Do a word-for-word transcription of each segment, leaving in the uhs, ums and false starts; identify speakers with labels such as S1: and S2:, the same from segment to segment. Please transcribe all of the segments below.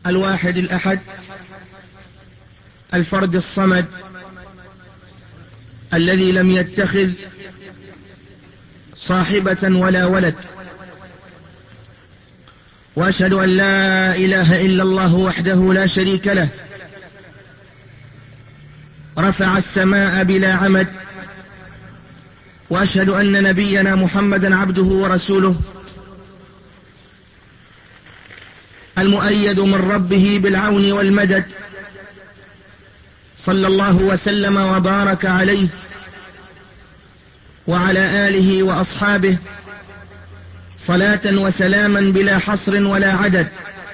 S1: الواحد الأحد الفرد الصمد الذي لم يتخذ صاحبة ولا ولد، وأشهد أن لا إله إلا الله وحده لا شريك له، رفع السماء بلا عمد، وأشهد أن نبينا محمدا عبده ورسوله المؤيد من ربه بالعون والمدد، صلى الله وسلم وبارك عليه وعلى آله وأصحابه صلاة وسلاما بلا حصر ولا عدد،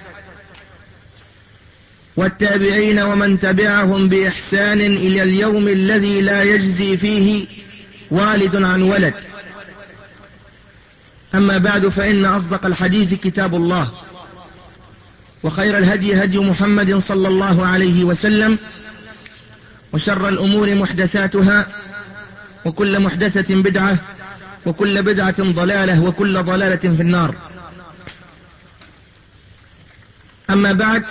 S1: والتابعين ومن تبعهم بإحسان إلى اليوم الذي لا يجزي فيه والد عن ولد. أما بعد، فإن أصدق الحديث كتاب الله، وخير الهدي هدي محمد صلى الله عليه وسلم، وشر الأمور محدثاتها، وكل محدثة بدعة، وكل بدعة ضلالة، وكل ضلالة في النار. أما بعد،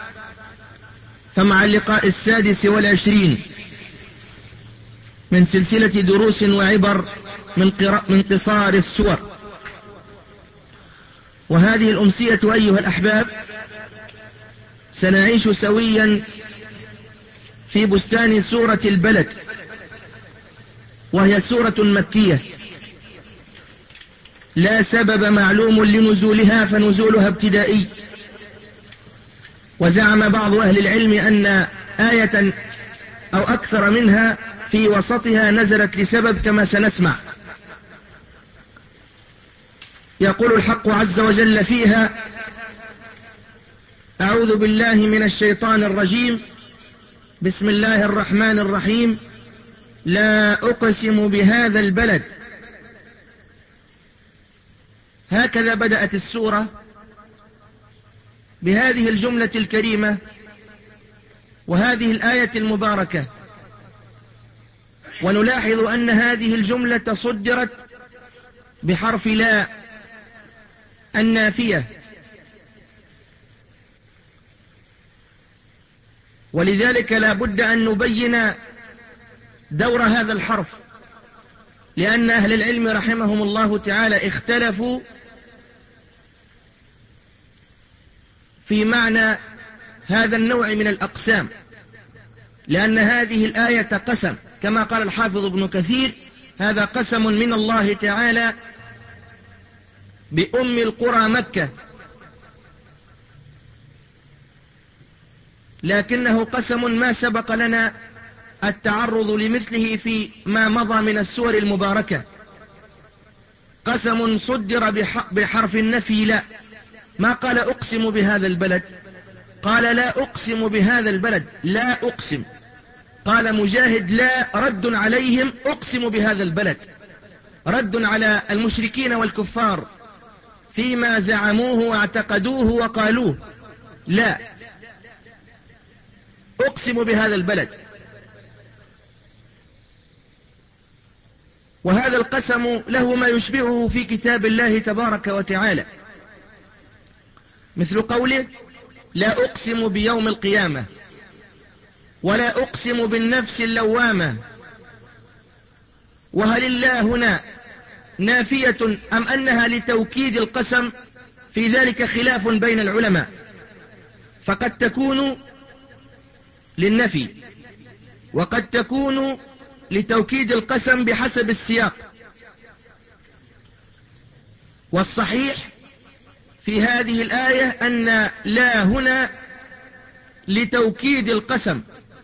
S1: فمع اللقاء السادس والعشرين من سلسلة دروس وعبر من, من قصار السور، وهذه الأمسية أيها الأحباب سنعيش سويا في بستان سورة البلد، وهي سورة مكية لا سبب معلوم لنزولها، فنزولها ابتدائي. وزعم بعض أهل العلم أن آية أو أكثر منها في وسطها نزلت لسبب، كما سنسمع. يقول الحق عز وجل فيها: أعوذ بالله من الشيطان الرجيم، بسم الله الرحمن الرحيم، لا أقسم بهذا البلد. هكذا بدأت السورة بهذه الجملة الكريمة وهذه الآية المباركة. ونلاحظ أن هذه الجملة صدرت بحرف لا النافية، ولذلك لا بد أن نبين دور هذا الحرف، لأن أهل العلم رحمهم الله تعالى اختلفوا في معنى هذا النوع من الأقسام، لأن هذه الآية قسم، كما قال الحافظ ابن كثير: هذا قسم من الله تعالى بأم القرى مكة، لكنه قسم ما سبق لنا التعرض لمثله في ما مضى من السور المباركة. قسم صدر بحرف النفي لا، ما قال أقسم بهذا البلد، قال لا أقسم بهذا البلد، لا أقسم. قال مجاهد: لا رد عليهم، أقسم بهذا البلد، رد على المشركين والكفار فيما زعموه واعتقدوه وقالوه، لا أقسم بهذا البلد. وهذا القسم له ما يشبهه في كتاب الله تبارك وتعالى، مثل قوله: لا أقسم بيوم القيامة، ولا أقسم بالنفس اللوامة. وهل الله هنا نافية أم أنها لتوكيد القسم؟ في ذلك خلاف بين العلماء، فقد تكون للنفي، وقد تكون لتوكيد القسم بحسب السياق. والصحيح في هذه الآية أن لا هنا لتوكيد القسم،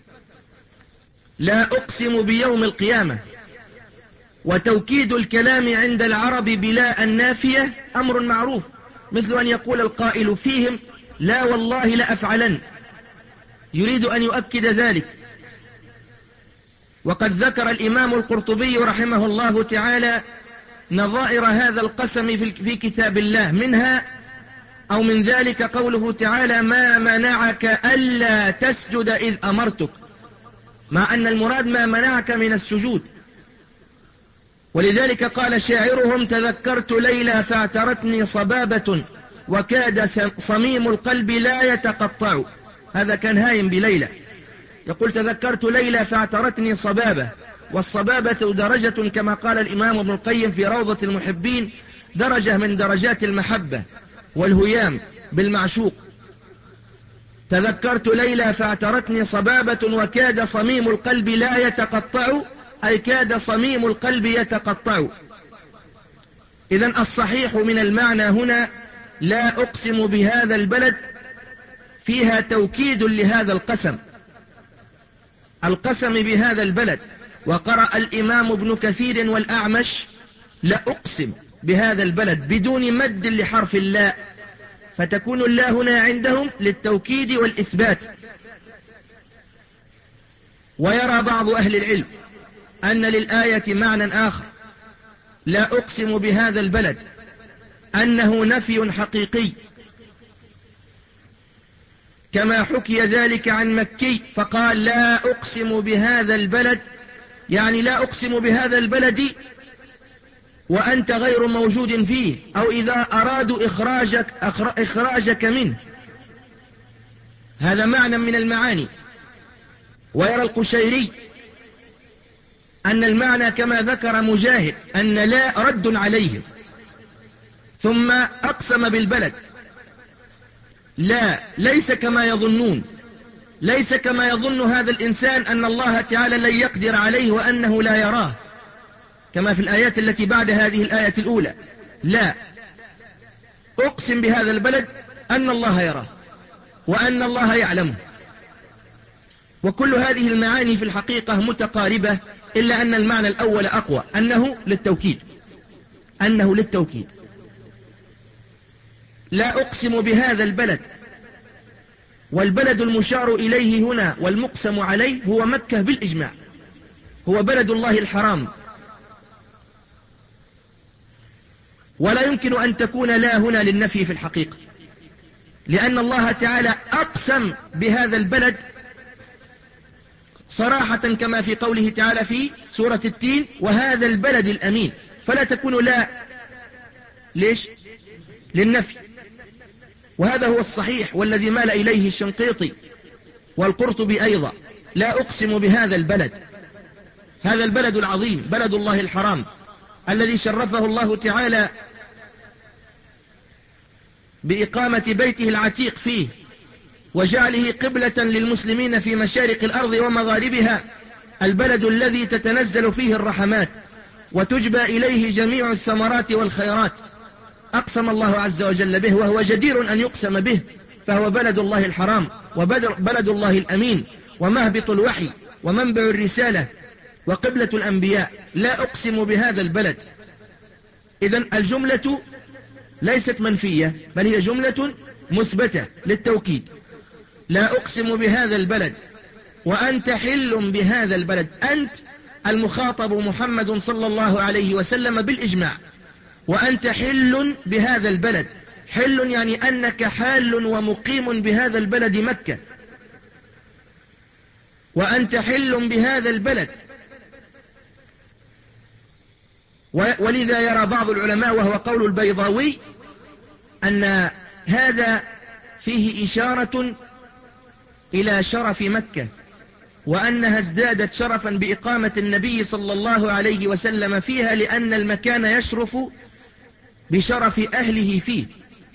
S1: لا أقسم بيوم القيامة. وتوكيد الكلام عند العرب بلا النافية أمر معروف، مثل أن يقول القائل فيهم: لا والله لأفعلن، يريد أن يؤكد ذلك. وقد ذكر الإمام القرطبي رحمه الله تعالى نظائر هذا القسم في كتاب الله، منها أو من ذلك قوله تعالى: ما منعك ألا تسجد إذ أمرتك، مع أن المراد ما منعك من السجود. ولذلك قال شاعرهم: تذكرت ليلى فاعترتني صبابة وكاد صميم القلب لا يتقطع. هذا كان هايم بليلى، يقول تذكرت ليلى فاعترتني صبابة، والصبابة درجة كما قال الإمام ابن القيم في روضة المحبين، درجة من درجات المحبة والهيام بالمعشوق. تذكرت ليلى فاعترتني صبابة وكاد صميم القلب لا يتقطع، أي كاد صميم القلب يتقطع. إذن الصحيح من المعنى هنا لا أقسم بهذا البلد فيها توكيد لهذا القسم، القسم بهذا البلد. وقرأ الإمام ابن كثير والأعمش لا أقسم بهذا البلد بدون مد لحرف اللاء، فتكون اللاء هنا عندهم للتوكيد والإثبات. ويرى بعض أهل العلم أن للآية معنى آخر، لا أقسم بهذا البلد، أنه نفي حقيقي كما حكي ذلك عن مكي فقال لا أقسم بهذا البلد، يعني لا أقسم بهذا البلد وأنت غير موجود فيه، أو إذا أرادوا إخراجك, إخراجك منه. هذا معنى من المعاني. ويرى القشيري أن المعنى كما ذكر مجاهد أن لا رد عليهم، ثم أقسم بالبلد. لا، ليس كما يظنون، ليس كما يظن هذا الإنسان أن الله تعالى لن يقدر عليه وأنه لا يراه كما في الآيات التي بعد هذه الآية الأولى. لا، أقسم بهذا البلد أن الله يراه وأن الله يعلمه. وكل هذه المعاني في الحقيقة متقاربة، إلا أن المعنى الأول أقوى، أنه للتوكيد، أنه للتوكيد. لا أقسم بهذا البلد، والبلد المشار إليه هنا والمقسم عليه هو مكة بالإجماع، هو بلد الله الحرام. ولا يمكن أن تكون لا هنا للنفي في الحقيقة، لأن الله تعالى أقسم بهذا البلد صراحة كما في قوله تعالى في سورة التين وهذا البلد الأمين، فلا تكون لا ليش للنفي. وهذا هو الصحيح والذي مال إليه الشنقيطي والقرطبي أيضا. لا أقسم بهذا البلد، هذا البلد العظيم بلد الله الحرام الذي شرفه الله تعالى بإقامة بيته العتيق فيه وجعله قبلة للمسلمين في مشارق الأرض ومغاربها، البلد الذي تتنزل فيه الرحمات وتجبى إليه جميع الثمرات والخيرات. أقسم الله عز وجل به وهو جدير أن يقسم به، فهو بلد الله الحرام وبلد الله الأمين ومهبط الوحي ومنبع الرسالة وقبلة الأنبياء. لا أقسم بهذا البلد. إذن الجملة ليست منفية بل هي جملة مثبتة للتوكيد. لا أقسم بهذا البلد وأنت حل بهذا البلد، أنت المخاطب محمد صلى الله عليه وسلم بالإجماع، وأنت حل بهذا البلد. حل يعني أنك حال ومقيم بهذا البلد مكة، وأنت حل بهذا البلد. ولذا يرى بعض العلماء وهو قول البيضاوي أن هذا فيه إشارة إلى شرف مكة، وأنها ازدادت شرفا بإقامة النبي صلى الله عليه وسلم فيها، لأن المكان يشرف بشرف أهله فيه.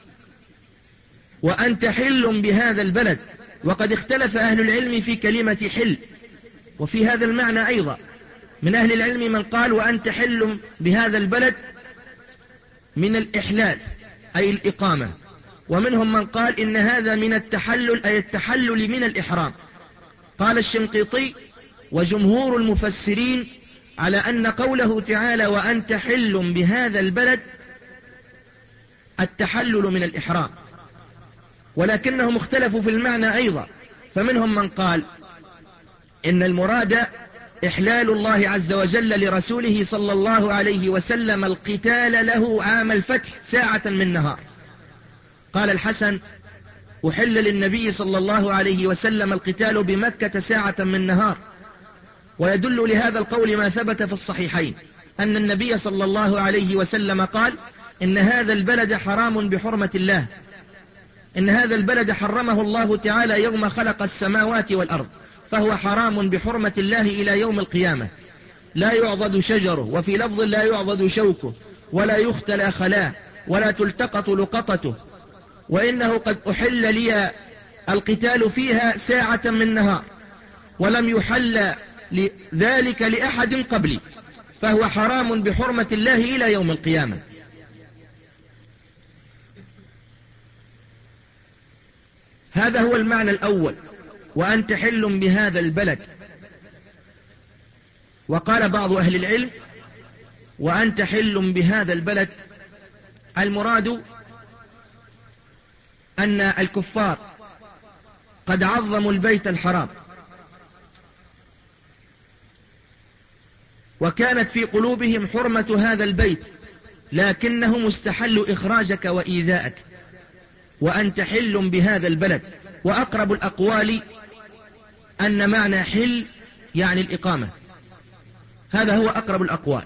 S1: وأنت حل بهذا البلد، وقد اختلف أهل العلم في كلمة حل وفي هذا المعنى أيضا. من أهل العلم من قال وأنت حل بهذا البلد من الإحلال أي الإقامة، ومنهم من قال إن هذا من التحلل أي التحلل من الإحرام. قال الشنقيطي وجمهور المفسرين على أن قوله تعالى وأنت حل بهذا البلد التحلل من الإحرام، ولكنهم اختلفوا في المعنى أيضا. فمنهم من قال إن المراد إحلال الله عز وجل لرسوله صلى الله عليه وسلم القتال له عام الفتح ساعة من نهار. قال الحسن أحل للنبي صلى الله عليه وسلم القتال بمكة ساعة من نهار. ويدل لهذا القول ما ثبت في الصحيحين أن النبي صلى الله عليه وسلم قال إن هذا البلد حرام بحرمة الله، إن هذا البلد حرمه الله تعالى يوم خلق السماوات والأرض، فهو حرام بحرمة الله إلى يوم القيامة، لا يعضد شجره، وفي لفظ لا يعضد شوكه، ولا يختلى خلاه، ولا تلتقط لقطته، وإنه قد أحل لي القتال فيها ساعة من نهار، ولم يحل ذلك لأحد قبلي، فهو حرام بحرمة الله إلى يوم القيامة. هذا هو المعنى الأول، وأنت حل بهذا البلد. وقال بعض أهل العلم وأنت حل بهذا البلد، المراد أن الكفار قد عظموا البيت الحرام، وكانت في قلوبهم حرمة هذا البيت، لكنهم استحلوا إخراجك وإيذاءك، وأنت حل بهذا البلد. وأقرب الأقوال أن معنى حل يعني الإقامة، هذا هو أقرب الأقوال،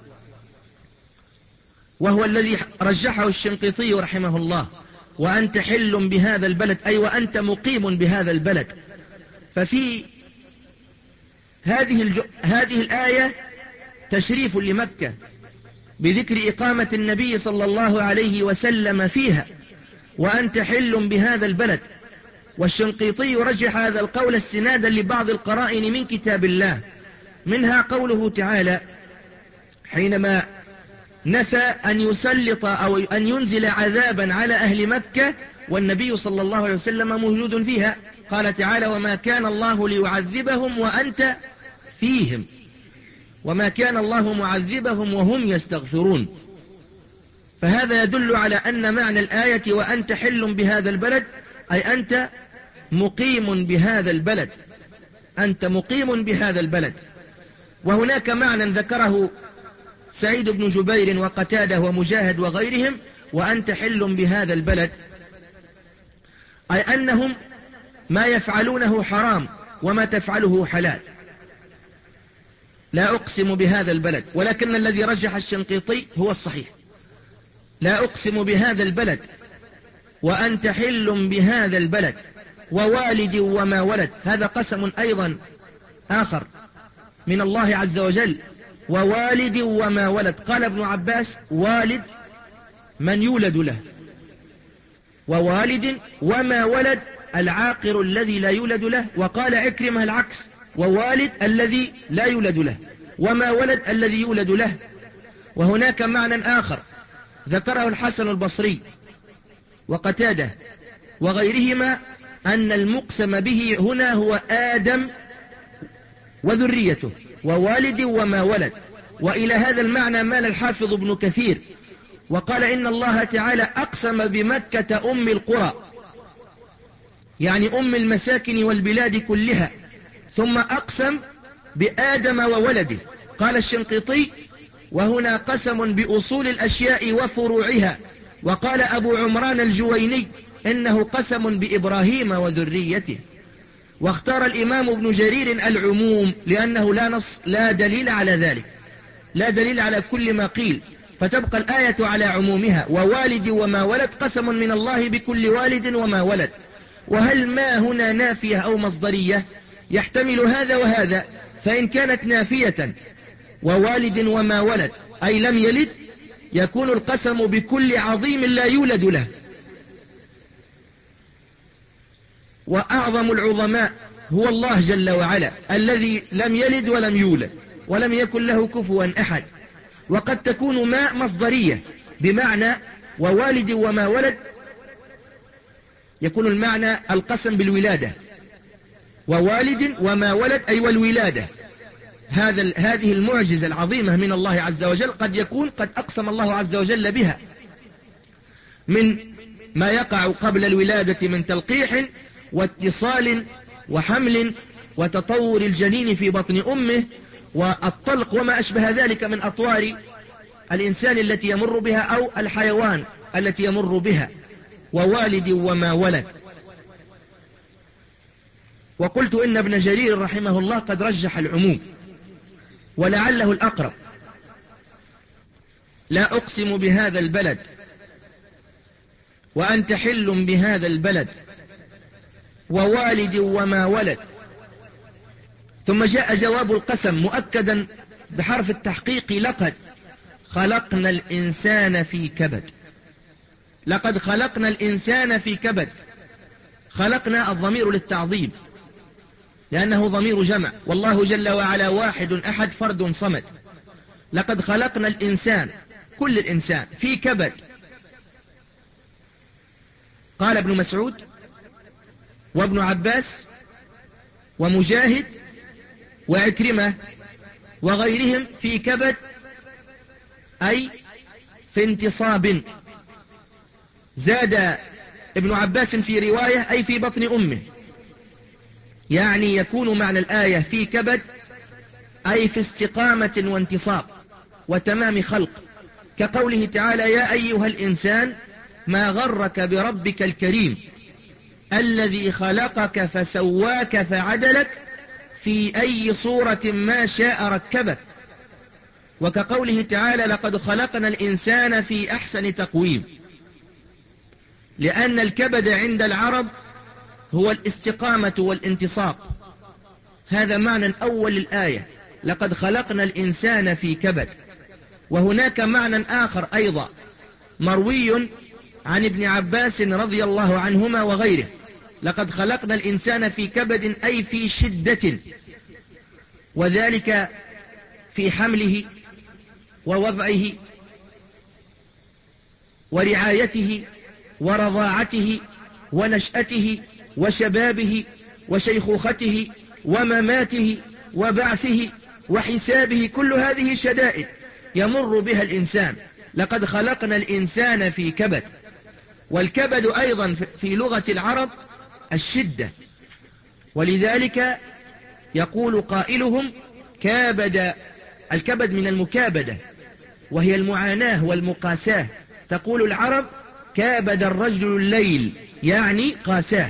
S1: وهو الذي رجحه الشنقيطي رحمه الله، وأنت حل بهذا البلد أي وأنت مقيم بهذا البلد. ففي هذه, الج... هذه الآية تشريف لمكة بذكر إقامة النبي صلى الله عليه وسلم فيها، وأنت حل بهذا البلد. والشنقيطي يرجح هذا القول استنادا لبعض القرائن من كتاب الله، منها قوله تعالى حينما نفى أن يسلط أو أن ينزل عذابا على أهل مكة والنبي صلى الله عليه وسلم موجود فيها، قال تعالى وما كان الله ليعذبهم وأنت فيهم، وما كان الله معذبهم وهم يستغفرون. فهذا يدل على أن معنى الآية وأنت حل بهذا البلد أي أنت مقيم بهذا البلد، أنت مقيم بهذا البلد. وهناك معنى ذكره سعيد بن جبير وقتاده ومجاهد وغيرهم، وأنت حل بهذا البلد أي أنهم ما يفعلونه حرام وما تفعله حلال. لا أقسم بهذا البلد، ولكن الذي رجح الشنقيطي هو الصحيح، لا أقسم بهذا البلد وأنت حل بهذا البلد ووالد وما ولد، هذا قسم أيضا آخر من الله عز وجل، ووالد وما ولد. قال ابن عباس والد من يولد له، ووالد وما ولد العاقر الذي لا يولد له. وقال عكرمة العكس، ووالد الذي لا يولد له، وما ولد الذي يولد له. وهناك معنى آخر ذكره الحسن البصري وقتاده وغيرهما، أن المقسم به هنا هو آدم وذريته، ووالد وما ولد. وإلى هذا المعنى مال الحافظ ابن كثير، وقال إن الله تعالى أقسم بمكة أم القرى، يعني أم المساكن والبلاد كلها، ثم أقسم بآدم وولده. قال الشنقيطي وهنا قسم بأصول الأشياء وفروعها. وقال أبو عمران الجويني إنه قسم بإبراهيم وذريته. واختار الإمام ابن جرير العموم لأنه لا نص لا دليل على ذلك، لا دليل على كل ما قيل، فتبقى الآية على عمومها، ووالد وما ولد قسم من الله بكل والد وما ولد. وهل ما هنا نافية أو مصدرية؟ يحتمل هذا وهذا، فإن كانت نافية ووالد وما ولد أي لم يلد، يكون القسم بكل عظيم لا يولد له. وأعظم العظماء هو الله جل وعلا الذي لم يلد ولم يولد ولم يكن له كفوا أحد. وقد تكون ما مصدرية بمعنى ووالد وما ولد، يكون المعنى القسم بالولادة، ووالد وما ولد أي والولادة. هذا هذه المعجزة العظيمة من الله عز وجل قد يكون قد أقسم الله عز وجل بها، من ما يقع قبل الولادة من تلقيح واتصال وحمل وتطور الجنين في بطن أمه والطلق وما أشبه ذلك من أطوار الإنسان التي يمر بها أو الحيوان التي يمر بها. ووالد وما ولد. وقلت إن ابن جرير رحمه الله قد رجح العموم ولعله الأقرب، لا أقسم بهذا البلد وأنت حل بهذا البلد ووالد وما ولد. ثم جاء جواب القسم مؤكدا بحرف التحقيق: لقد خلقنا الإنسان في كبد. لقد خلقنا الإنسان في كبد. خلقنا الضمير للتعظيم لأنه ضمير جمع، والله جل وعلا واحد أحد فرد صمد. لقد خلقنا الإنسان، كل الإنسان، في كبد. قال ابن مسعود وابن عباس ومجاهد وعكرمة وغيرهم في كبد أي في انتصاب. زاد ابن عباس في رواية أي في بطن أمه، يعني يكون معنى الآية في كبد أي في استقامة وانتصاب وتمام خلق، كقوله تعالى: يا أيها الإنسان ما غرك بربك الكريم الذي خلقك فسواك فعدلك في أي صورة ما شاء ركبك. وكقوله تعالى: لقد خلقنا الإنسان في أحسن تقويم. لأن الكبد عند العرب هو الاستقامة والانتصاب. هذا معنى أول الآية: لقد خلقنا الإنسان في كبد. وهناك معنى آخر أيضا مروي عن ابن عباس رضي الله عنهما وغيره: لقد خلقنا الإنسان في كبد أي في شدة، وذلك في حمله ووضعه ورعايته ورضاعته ونشأته وشبابه وشيخوخته ومماته وبعثه وحسابه. كل هذه شدائد يمر بها الإنسان. لقد خلقنا الإنسان في كبد. والكبد أيضا في لغة العرب الشدة، ولذلك يقول قائلهم: كابد. الكبد من المكابدة وهي المعاناة والمقاساة. تقول العرب: كابد الرجل الليل، يعني قاساه.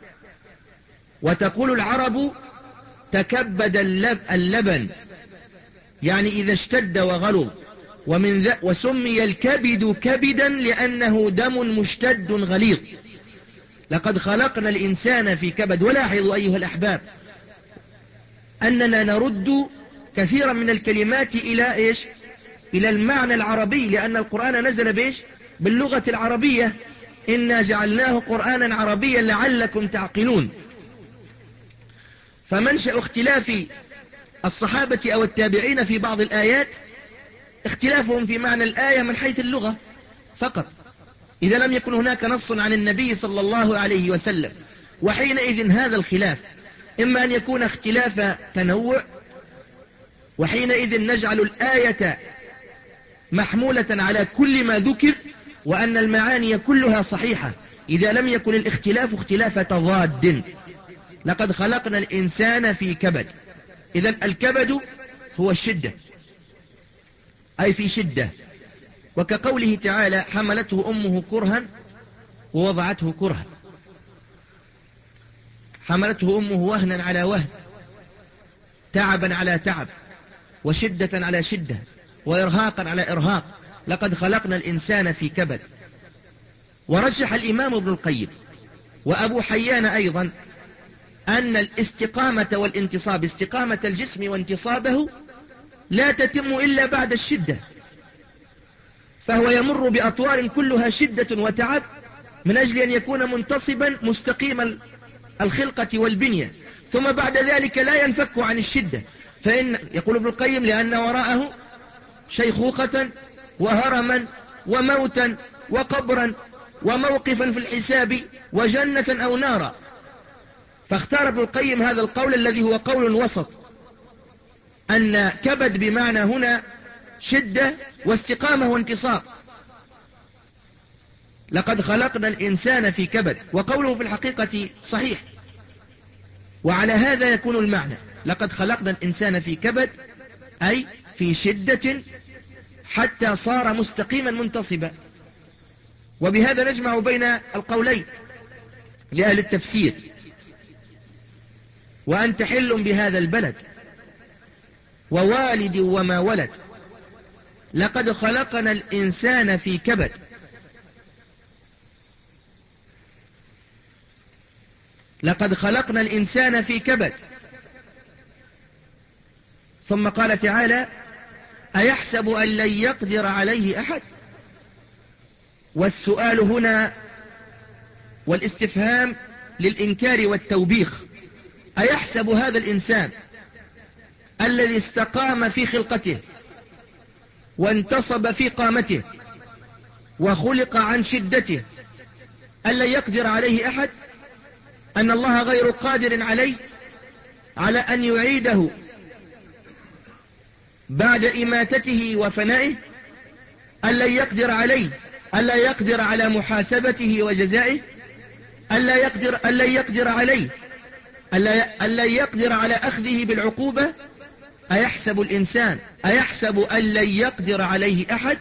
S1: وتقول العرب: تكبد اللبن، يعني إذا اشتد وغلظ. ومن ذا وسمي الكبد كبدا لأنه دم مشتد غليظ. لقد خلقنا الإنسان في كبد. ولاحظوا أيها الأحباب أننا نرد كثيرا من الكلمات إلى إيش؟ إلى المعنى العربي، لأن القرآن نزل بإيش؟ باللغة العربية. إنا جعلناه قرآنا عربيا لعلكم تعقلون. فمنشأ اختلاف الصحابة أو التابعين في بعض الآيات اختلافهم في معنى الآية من حيث اللغة فقط، إذا لم يكن هناك نص عن النبي صلى الله عليه وسلم. وحينئذ هذا الخلاف إما أن يكون اختلاف تنوع، وحينئذ نجعل الآية محمولة على كل ما ذكر وأن المعاني كلها صحيحة، إذا لم يكن الاختلاف اختلاف تضاد. لقد خلقنا الإنسان في كبد. إذن الكبد هو الشدة، أي في شدة. وكقوله تعالى: حملته أمه كرها ووضعته كرها. حملته أمه وهنا على وهن، تعبا على تعب، وشدة على شدة، وإرهاقا على إرهاق. لقد خلقنا الإنسان في كبد. ورجح الإمام ابن القيم وأبو حيان أيضا أن الاستقامة والانتصاب، استقامة الجسم وانتصابه، لا تتم إلا بعد الشدة. فهو يمر بأطوار كلها شدة وتعب من أجل أن يكون منتصبا مستقيم الخلقة والبنية، ثم بعد ذلك لا ينفك عن الشدة. فإن يقول ابن القيم: لأن وراءه شيخوخة وهرما وموتا وقبرا وموقفا في الحساب وجنة أو نارا. فاختار ابن القيم هذا القول الذي هو قول وسط، أن كبد بمعنى هنا شدة واستقامة وانتصاب. لقد خلقنا الإنسان في كبد. وقوله في الحقيقة صحيح، وعلى هذا يكون المعنى: لقد خلقنا الإنسان في كبد أي في شدة حتى صار مستقيما منتصبا. وبهذا نجمع بين القولين لأهل التفسير: وأنت حل بهذا البلد ووالد وما ولد. لقد خلقنا الإنسان في كبد. لقد خلقنا الإنسان في كبد. ثم قال تعالى أيحسب أن لن يقدر عليه أحد. والسؤال هنا والاستفهام للإنكار والتوبيخ. أيحسب هذا الإنسان الذي استقام في خلقته وانتصب في قامته وخلق عن شدته أن لن يقدر عليه أحد، أن الله غير قادر عليه على أن يعيده بعد إماتته وفنائه، أن لن يقدر عليه، أن لا يقدر على محاسبته وجزائه، أن لا يقدر أن لن يقدر عليه، أن لن يقدر على أخذه بالعقوبة. أيحسب الإنسان أيحسب أن لن يقدر عليه أحد.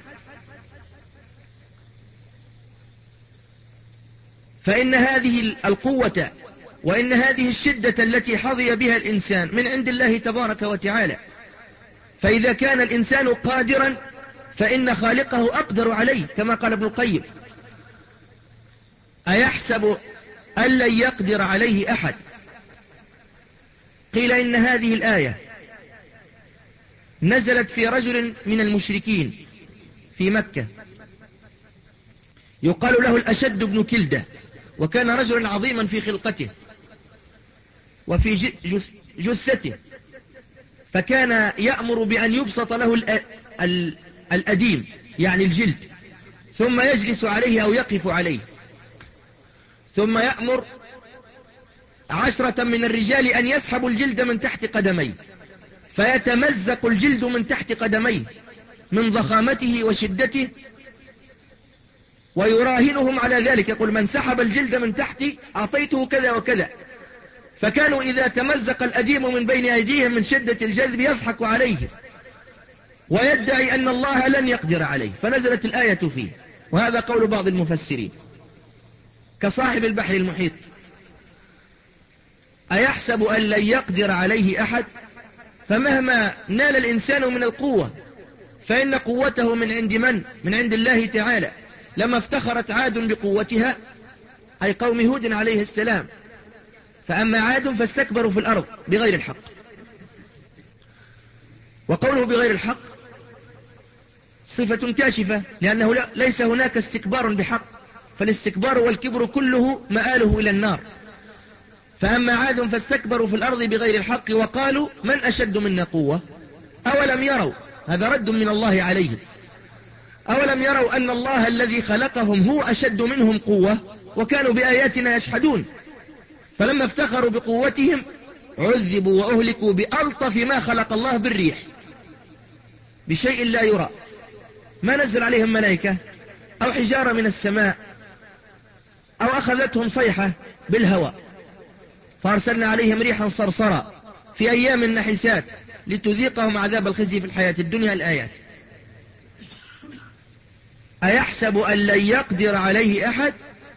S1: فإن هذه القوة وإن هذه الشدة التي حظي بها الإنسان من عند الله تبارك وتعالى. فإذا كان الإنسان قادرا فإن خالقه أقدر عليه، كما قال ابن القيم أيحسب أن لن يقدر عليه أحد. قيل إن هذه الآية نزلت في رجل من المشركين في مكة يقال له الأشد بن كلدة، وكان رجلا عظيما في خلقته وفي جثته، فكان يأمر بأن يبسط له الأديم يعني الجلد، ثم يجلس عليه أو يقف عليه، ثم يأمر عشرة من الرجال أن يسحبوا الجلد من تحت قدميه، فيتمزق الجلد من تحت قدميه من ضخامته وشدته، ويراهنهم على ذلك، يقول من سحب الجلد من تحتي أعطيته كذا وكذا. فكانوا إذا تمزق الأديم من بين أيديهم من شدة الجذب يضحك عليه ويدعي أن الله لن يقدر عليه، فنزلت الآية فيه. وهذا قول بعض المفسرين كصاحب البحر المحيط. أيحسب أن لن يقدر عليه أحد. فمهما نال الإنسان من القوة فإن قوته من عند من؟ من عند الله تعالى. لما افتخرت عاد بقوتها، أي قوم هود عليه السلام، فأما عاد فاستكبروا في الأرض بغير الحق. وقوله بغير الحق صفة كاشفة، لأنه ليس هناك استكبار بحق، فالاستكبار والكبر كله مآله إلى النار. فأما عاد فاستكبروا في الأرض بغير الحق وقالوا من أشد منا قوة أولم يروا، هذا رد من الله عليهم، أولم يروا أن الله الذي خلقهم هو أشد منهم قوة وكانوا بآياتنا يجحدون. فلما افتخروا بقوتهم عذبوا وأهلكوا بألطف ما خلق الله بالريح، بشيء لا يرى، ما نزل عليهم ملائكة أو حجارة من السماء أو أخذتهم صيحة بالهواء، فأرسلنا عليهم ريحا صرصرا في أيام نحسات لتذيقهم عذاب الخزي في الحياة الدنيا. الآيات. أيحسب أن لن يقدر عليه أحد.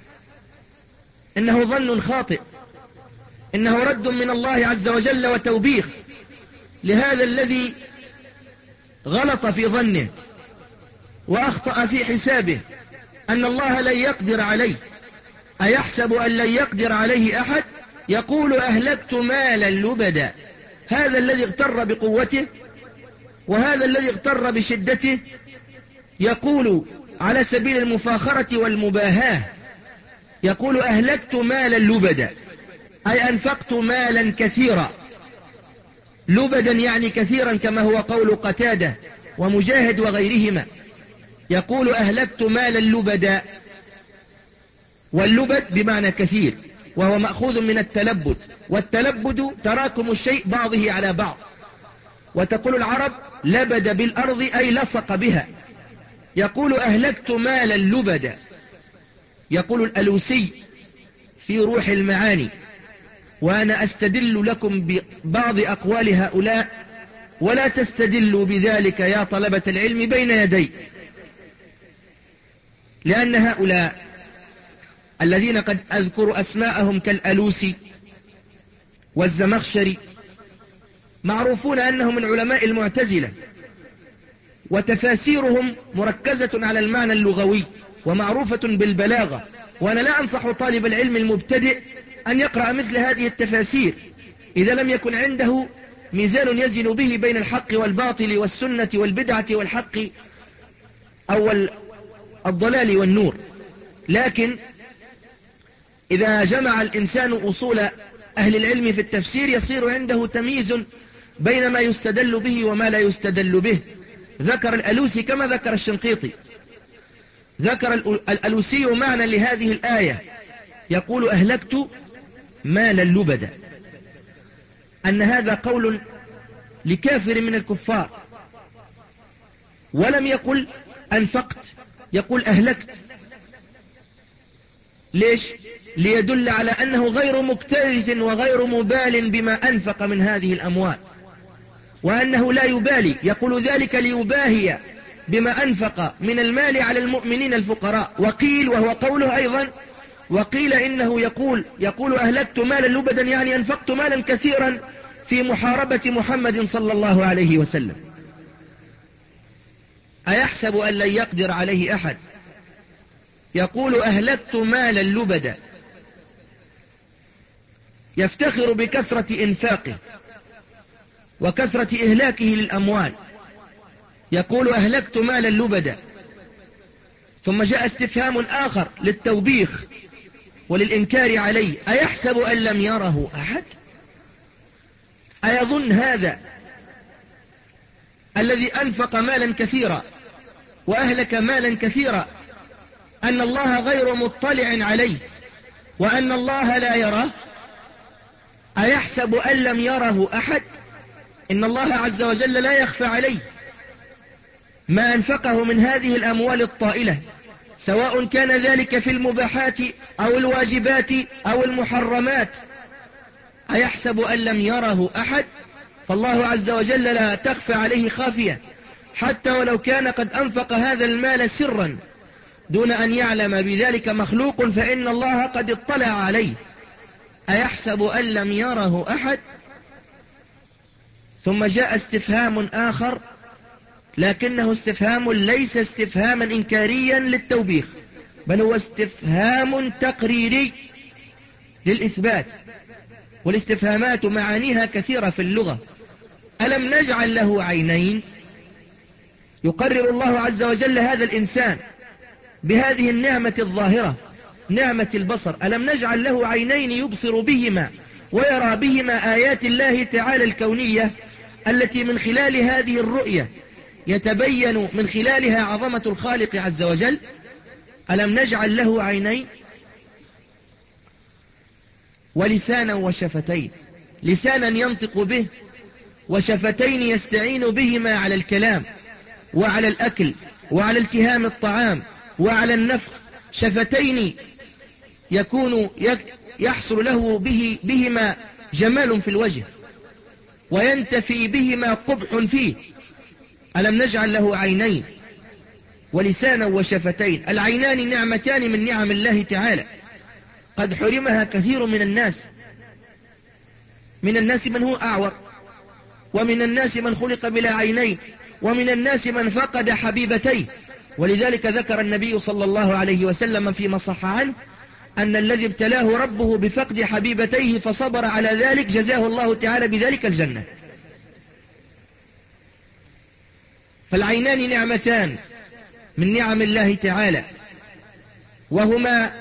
S1: إنه ظن خاطئ، إنه رد من الله عز وجل وتوبيخ لهذا الذي غلط في ظنه وأخطأ في حسابه أن الله لن يقدر عليه. أيحسب أن لن يقدر عليه أحد. يقول أهلكت مالا لبدا. هذا الذي اغتر بقوته وهذا الذي اغتر بشدته يقول على سبيل المفاخرة والمباهاة، يقول أهلكت مالا لبدا، أي أنفقت مالا كثيرا. لبدا يعني كثيرا، كما هو قول قتادة ومجاهد وغيرهما، يقول أهلكت مالا لبدا. واللبد بمعنى كثير، وهو مأخوذ من التلبد، والتلبد تراكم الشيء بعضه على بعض. وتقول العرب لبد بالأرض أي لصق بها. يقول أهلكت مالا لبدا. يقول الألوسي في روح المعاني وأنا أستدل لكم ببعض أقوال هؤلاء ولا تستدلوا بذلك يا طلبة العلم بين يدي، لأن هؤلاء الذين قد أذكر أسماءهم كالألوسي والزمخشري معروفون أنهم من علماء المعتزلة، وتفاسيرهم مركزة على المعنى اللغوي ومعروفة بالبلاغة، وأنا لا أنصح طالب العلم المبتدئ أن يقرأ مثل هذه التفاسير إذا لم يكن عنده ميزان يزن به بين الحق والباطل والسنة والبدعة والحق أو الضلال والنور. لكن إذا جمع الإنسان أصول أهل العلم في التفسير يصير عنده تمييز بين ما يستدل به وما لا يستدل به. ذكر الألوسي كما ذكر الشنقيطي، ذكر الألوسي معنى لهذه الآية يقول أهلكت مالا لبدا، أن هذا قول لكافر من الكفار، ولم يقل أنفقت، يقول أهلكت. ليش؟ ليدل على أنه غير مكترث وغير مبال بما أنفق من هذه الأموال، وأنه لا يبالي، يقول ذلك ليباهي بما أنفق من المال على المؤمنين الفقراء. وقيل، وهو قوله أيضا، وقيل إنه يقول يقول أهلكت مالا لبدا، يعني أنفقت مالا كثيرا في محاربة محمد صلى الله عليه وسلم. أيحسب أن لن يقدر عليه أحد؟ يقول أهلكت مالا لبدا، يفتخر بكثرة إنفاقه وكثرة إهلاكه للأموال، يقول أهلكت مالا لبدا. ثم جاء استفهام آخر للتوبيخ وللإنكار عليه: أيحسب أن لم يره أحد؟ أيظن هذا الذي أنفق مالا كثيرا وأهلك مالا كثيرا أن الله غير مطلع عليه وأن الله لا يراه؟ أيحسب أن لم يره أحد؟ إن الله عز وجل لا يخفى عليه ما أنفقه من هذه الأموال الطائلة، سواء كان ذلك في المباحات أو الواجبات أو المحرمات. أيحسب أن لم يره أحد؟ فالله عز وجل لا تخفى عليه خافية، حتى ولو كان قد أنفق هذا المال سرا دون أن يعلم بذلك مخلوق، فإن الله قد اطلع عليه. أيحسب أن لم يره أحد؟ ثم جاء استفهام آخر، لكنه استفهام ليس استفهاما إنكاريا للتوبيخ، بل هو استفهام تقريري للإثبات، والاستفهامات معانيها كثيرة في اللغة. ألم نجعل له عينين؟ يقرر الله عز وجل هذا الإنسان بهذه النعمة الظاهرة، نعمة البصر. ألم نجعل له عينين يبصر بهما ويرى بهما آيات الله تعالى الكونية، التي من خلال هذه الرؤية يتبين من خلالها عظمة الخالق عز وجل. ألم نجعل له عينين ولسانا وشفتين، لسانا ينطق به وشفتين يستعين بهما على الكلام وعلى الأكل وعلى التهام الطعام وعلى النفخ، شفتين يكون يحصل له به بهما جمال في الوجه وينتفي بهما قبح فيه. ألم نجعل له عينين ولسانا وشفتين. العينان نعمتان من نعم الله تعالى قد حرمها كثير من الناس، من الناس من هو أعور، ومن الناس من خلق بلا عينين، ومن الناس من فقد حبيبتيه. ولذلك ذكر النبي صلى الله عليه وسلم فيما صح عنه أن الذي ابتلاه ربه بفقد حبيبتيه فصبر على ذلك جزاه الله تعالى بذلك الجنة. فالعينان نعمتان من نعم الله تعالى، وهما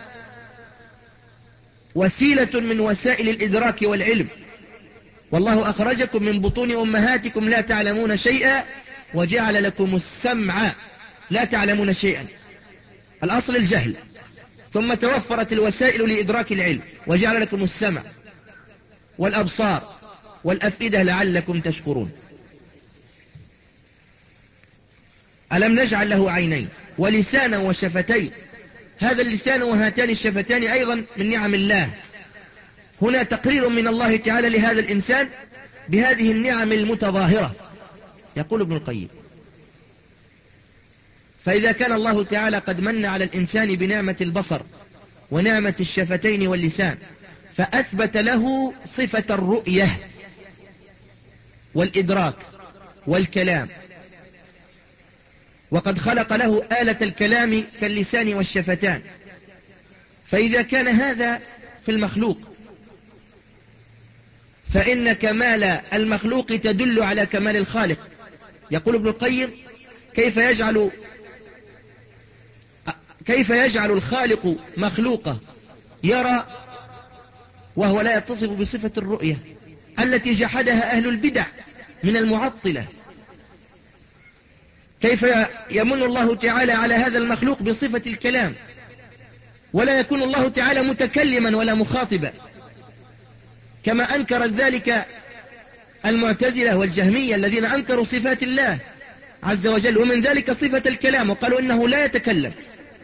S1: وسيلة من وسائل الإدراك والعلم. والله أخرجكم من بطون أمهاتكم لا تعلمون شيئا وجعل لكم السمع لا تعلمون شيئا، الأصل الجهل، ثم توفرت الوسائل لإدراك العلم وجعل لكم السمع والأبصار والأفئدة لعلكم تشكرون. ألم نجعل له عينين ولسانا وشفتين. هذا اللسان وهاتان الشفتان أيضا من نعم الله. هنا تقرير من الله تعالى لهذا الإنسان بهذه النعم المتظاهرة. يقول ابن القيم: فإذا كان الله تعالى قد من على الإنسان بنعمة البصر ونعمة الشفتين واللسان، فأثبت له صفة الرؤية والإدراك والكلام وقد خلق له آلة الكلام كاللسان والشفتان. فإذا كان هذا في المخلوق فإن كمال المخلوق تدل على كمال الخالق. يقول ابن القيم: كيف يجعل كيف يجعل الخالق مخلوقه يرى وهو لا يتصف بصفة الرؤية التي جحدها أهل البدع من المعطلة؟ كيف يمن الله تعالى على هذا المخلوق بصفة الكلام ولا يكون الله تعالى متكلما ولا مخاطبا، كما أنكرت ذلك المعتزلة والجهمية الذين أنكروا صفات الله عز وجل، ومن ذلك صفة الكلام، وقالوا إنه لا يتكلم.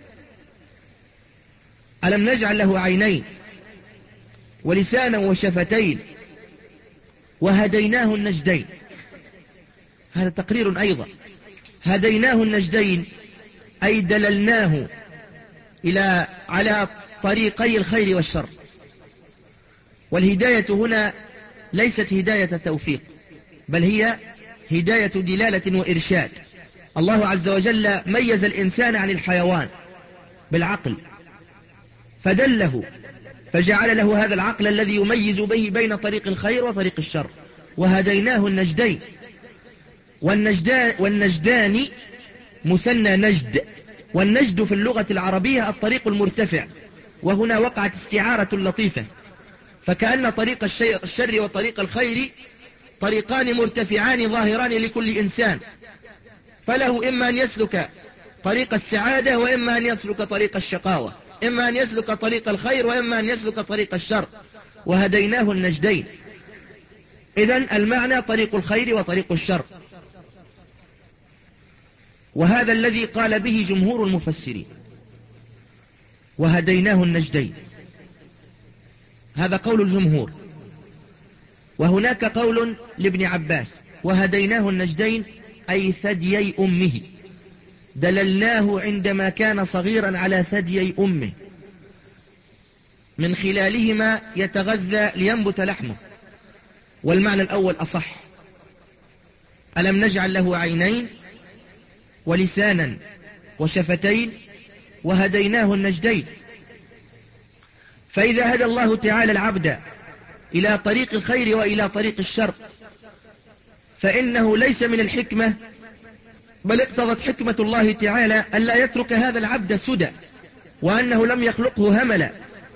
S1: ألم نجعل له عينين ولسانا وشفتين وهديناه النجدين؟ هذا تقرير أيضا. هديناه النجدين أي دللناه إلى على طريقي الخير والشر. والهداية هنا ليست هداية توفيق، بل هي هداية دلالة وإرشاد. الله عز وجل ميز الإنسان عن الحيوان بالعقل فدله، فجعل له هذا العقل الذي يميز به بين طريق الخير وطريق الشر. وهديناه النجدين، والنجدان, والنجدان مثنى نجد، والنجد في اللغة العربية الطريق المرتفع، وهنا وقعت استعارة لطيفة، فكأن طريق الشر وطريق الخير طريقان مرتفعان ظاهران لكل إنسان، فله إما أن يسلك طريق السعادة وإما أن يسلك طريق الشقاوة، إما أن يسلك طريق الخير وإما أن يسلك طريق الشر. وهديناه النجدين، إذن المعنى طريق الخير وطريق الشر. وهذا الذي قال به جمهور المفسرين، وهديناه النجدين، هذا قول الجمهور. وهناك قول لابن عباس: وهديناه النجدين أي ثديي أمه، دللناه عندما كان صغيرا على ثديي أمه، من خلالهما يتغذى لينبت لحمه. والمعنى الأول أصح. ألم نجعل له عينين ولسانا وشفتين وهديناه النجدين. فإذا هدى الله تعالى العبد إلى طريق الخير وإلى طريق الشر فإنه ليس من الحكمة، بل اقتضت حكمة الله تعالى ألا يترك هذا العبد سدى، وأنه لم يخلقه هملا.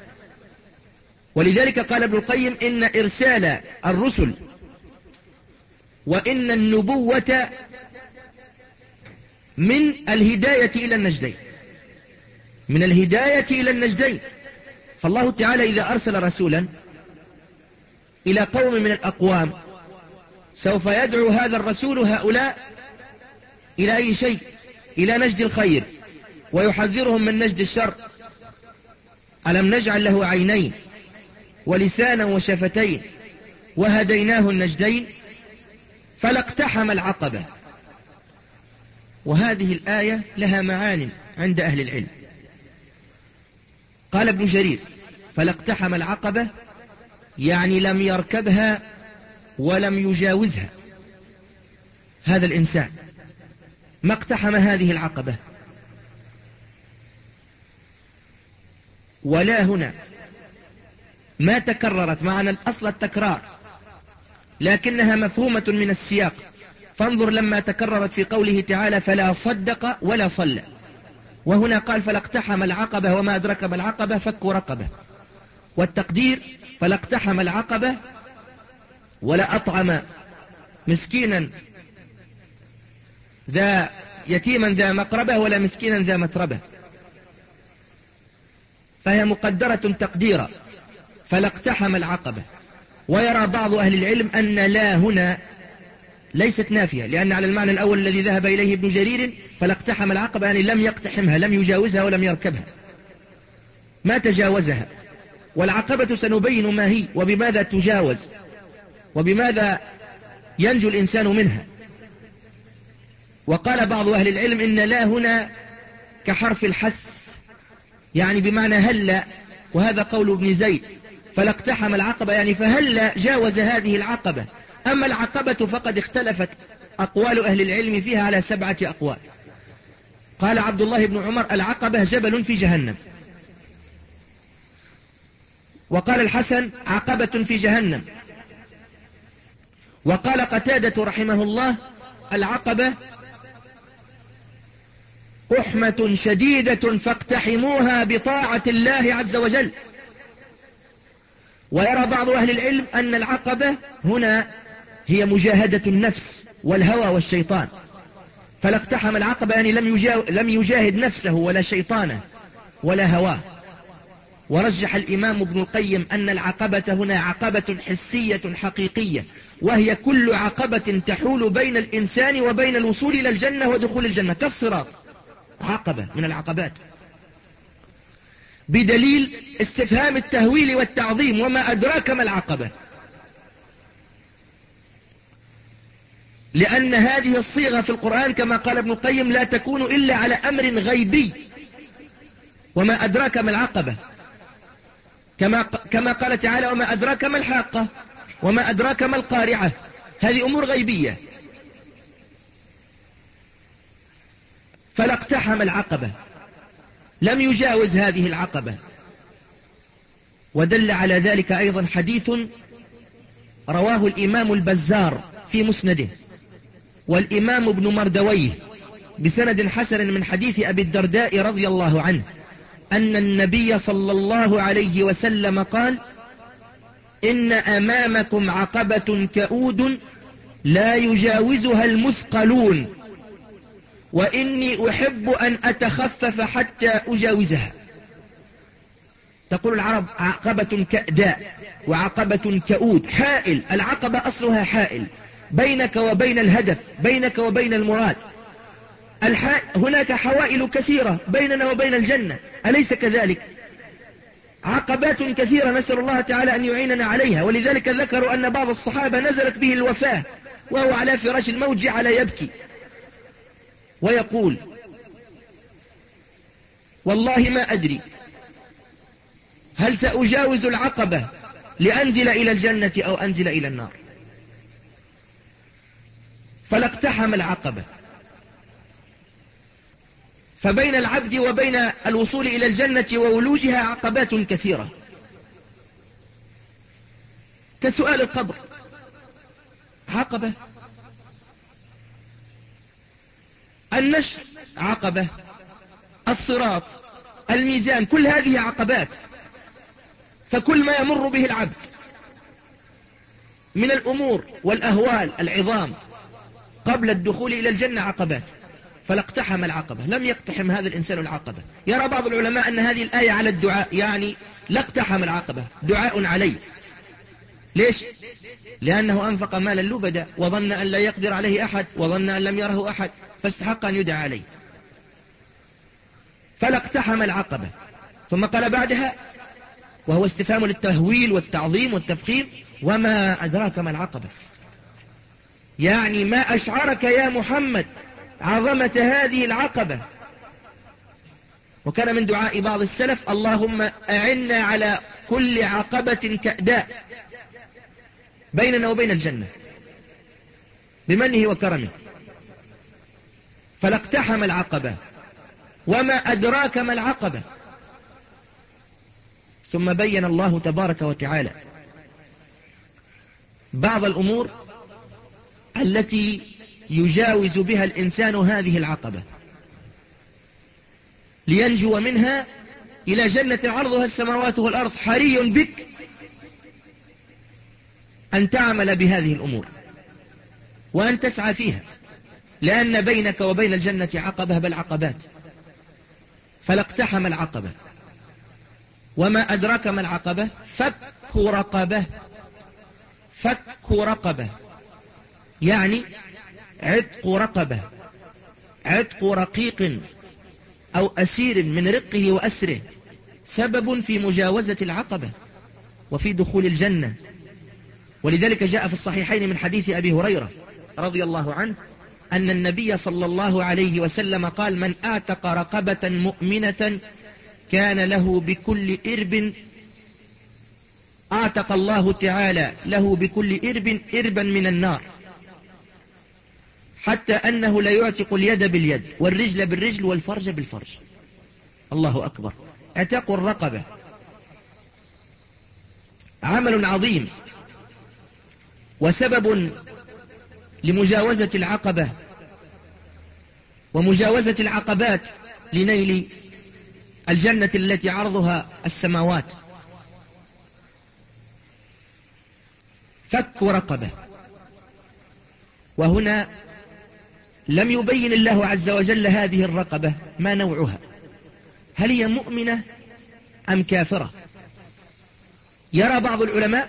S1: ولذلك قال ابن القيم: إن إرسال الرسل وإن النبوة من الهداية إلى النجدين، من الهداية إلى النجدين. فالله تعالى إذا أرسل رسولا إلى قوم من الأقوام سوف يدعو هذا الرسول هؤلاء إلى أي شيء؟ إلى نجد الخير، ويحذرهم من نجد الشر. ألم نجعل له عينين ولسانا وشفتين وهديناه النجدين فلا اقتحم العقبة. وهذه الآية لها معان عند أهل العلم. قال ابن جرير: فلا اقتحم العقبة يعني لم يركبها ولم يجاوزها. هذا الإنسان ما اقتحم هذه العقبة. ولا هنا ما تكررت، معنى الأصل التكرار، لكنها مفهومة من السياق. فانظر لما تكررت في قوله تعالى: فلا صدق ولا صلى، وهنا قال: فلا اقتحم العقبة، وما أدرك ما العقبة، فك رقبة. والتقدير: فلا اقتحم العقبة ولا أطعم مسكينا ذا يتيما ذا مقربة ولا مسكينا ذا متربة، فهي مقدرة تقديرا. فلا اقتحم العقبة. ويرى بعض أهل العلم أن لا هنا ليست نافية، لأن على المعنى الأول الذي ذهب إليه ابن جرير فلا اقتحم العقبة يعني لم يقتحمها، لم يجاوزها ولم يركبها، ما تجاوزها. والعقبة سنبين ما هي وبماذا تجاوز وبماذا ينجو الإنسان منها. وقال بعض أهل العلم إن لا هنا كحرف الحث، يعني بمعنى هلا، وهذا قول ابن زيد. فلا اقتحم العقبة يعني فهلا جاوز هذه العقبة. أما العقبة فقد اختلفت أقوال أهل العلم فيها على سبعة أقوال، قال عبد الله بن عمر العقبة جبل في جهنم. وقال الحسن عقبة في جهنم. وقال قتادة رحمه الله العقبة قحمة شديدة فاقتحموها بطاعة الله عز وجل. ويرى بعض أهل العلم أن العقبة هنا هي مجاهدة النفس والهوى والشيطان، فلا اقتحم العقبة يعني لم لم يجاهد نفسه ولا شيطانه ولا هواه. ورجح الإمام ابن القيم أن العقبة هنا عقبة حسية حقيقية، وهي كل عقبة تحول بين الإنسان وبين الوصول إلى الجنة ودخول الجنة، كالصراط عقبة من العقبات، بدليل استفهام التهويل والتعظيم وما أدراك ما العقبة، لأن هذه الصيغة في القرآن كما قال ابن القيم لا تكون إلا على أمر غيبي. وما أدراك ما العقبة، كما كما قال تعالى وما أدراك ما الحاقة وما أدراك ما القارعة، هذه أمور غيبية. فلا اقتحم العقبة، لم يجاوز هذه العقبة. ودل على ذلك أيضا حديث رواه الإمام البزار في مسنده والإمام ابن مردويه بسند حسن من حديث أبي الدرداء رضي الله عنه أن النبي صلى الله عليه وسلم قال إن أمامكم عقبة كؤود لا يجاوزها المثقلون وإني أحب أن أتخفف حتى أجاوزها. تقول العرب عقبة كأداء وعقبة كؤود، حائل. العقبة أصلها حائل بينك وبين الهدف، بينك وبين المراد. هناك حوائل كثيرة بيننا وبين الجنة، أليس كذلك؟ عقبات كثيرة نسأل الله تعالى أن يعيننا عليها. ولذلك ذكروا أن بعض الصحابة نزلت به الوفاة وهو على فراش الموت جعل يبكي ويقول والله ما أدري هل سأجاوز العقبة لأنزل إلى الجنة أو أنزل إلى النار. فلا اقتحم العقبة. فبين العبد وبين الوصول إلى الجنة وولوجها عقبات كثيرة، كسؤال القبر عقبة، النشر عقبة، الصراط، الميزان، كل هذه عقبات. فكل ما يمر به العبد من الأمور والأهوال العظام قبل الدخول إلى الجنة عقبات. فلا اقتحم العقبة، لم يقتحم هذا الإنسان العقبة. يرى بعض العلماء أن هذه الآية على الدعاء، يعني لا اقتحم العقبة، دعاء عليه. ليش؟ لأنه أنفق مالا لبدا وظن أن لا يقدر عليه أحد وظن أن لم يره أحد فاستحق أن يدعى عليه. فلا اقتحم العقبة. ثم قال بعدها وهو استفهام للتهويل والتعظيم والتفخيم وما أدراك ما العقبة، يعني ما أشعرك يا محمد عظمة هذه العقبة. وكان من دعاء بعض السلف اللهم أعنا على كل عقبة كأداء بيننا وبين الجنة بمنه وكرمه. فلا اقتحم العقبة وما أدراك ما العقبة. ثم بين الله تبارك وتعالى بعض الأمور التي يجاوز بها الإنسان هذه العقبة لينجو منها إلى جنة عرضها السماوات والأرض. حري بك أن تعمل بهذه الأمور وأن تسعى فيها، لأن بينك وبين الجنة عقبة بل عقبات. فلا اقتحم العقبة وما أدراك ما العقبة. فك رقبة، فك رقبة يعني عتق رقبة، عتق رقيق أو أسير من رقه وأسره، سبب في مجاوزة العقبة وفي دخول الجنة. ولذلك جاء في الصحيحين من حديث أبي هريرة رضي الله عنه أن النبي صلى الله عليه وسلم قال من أعتق رقبة مؤمنة كان له بكل إرب أعتق الله تعالى له بكل إرب إربا من النار حتى أنه لا يعتق اليد باليد والرجل بالرجل والفرج بالفرج. الله أكبر. اعتاق الرقبة عمل عظيم وسبب لمجاوزة العقبة ومجاوزة العقبات لنيل الجنة التي عرضها السماوات. فك رقبة، وهنا لم يبين الله عز وجل هذه الرقبة ما نوعها، هل هي مؤمنة أم كافرة؟ يرى بعض العلماء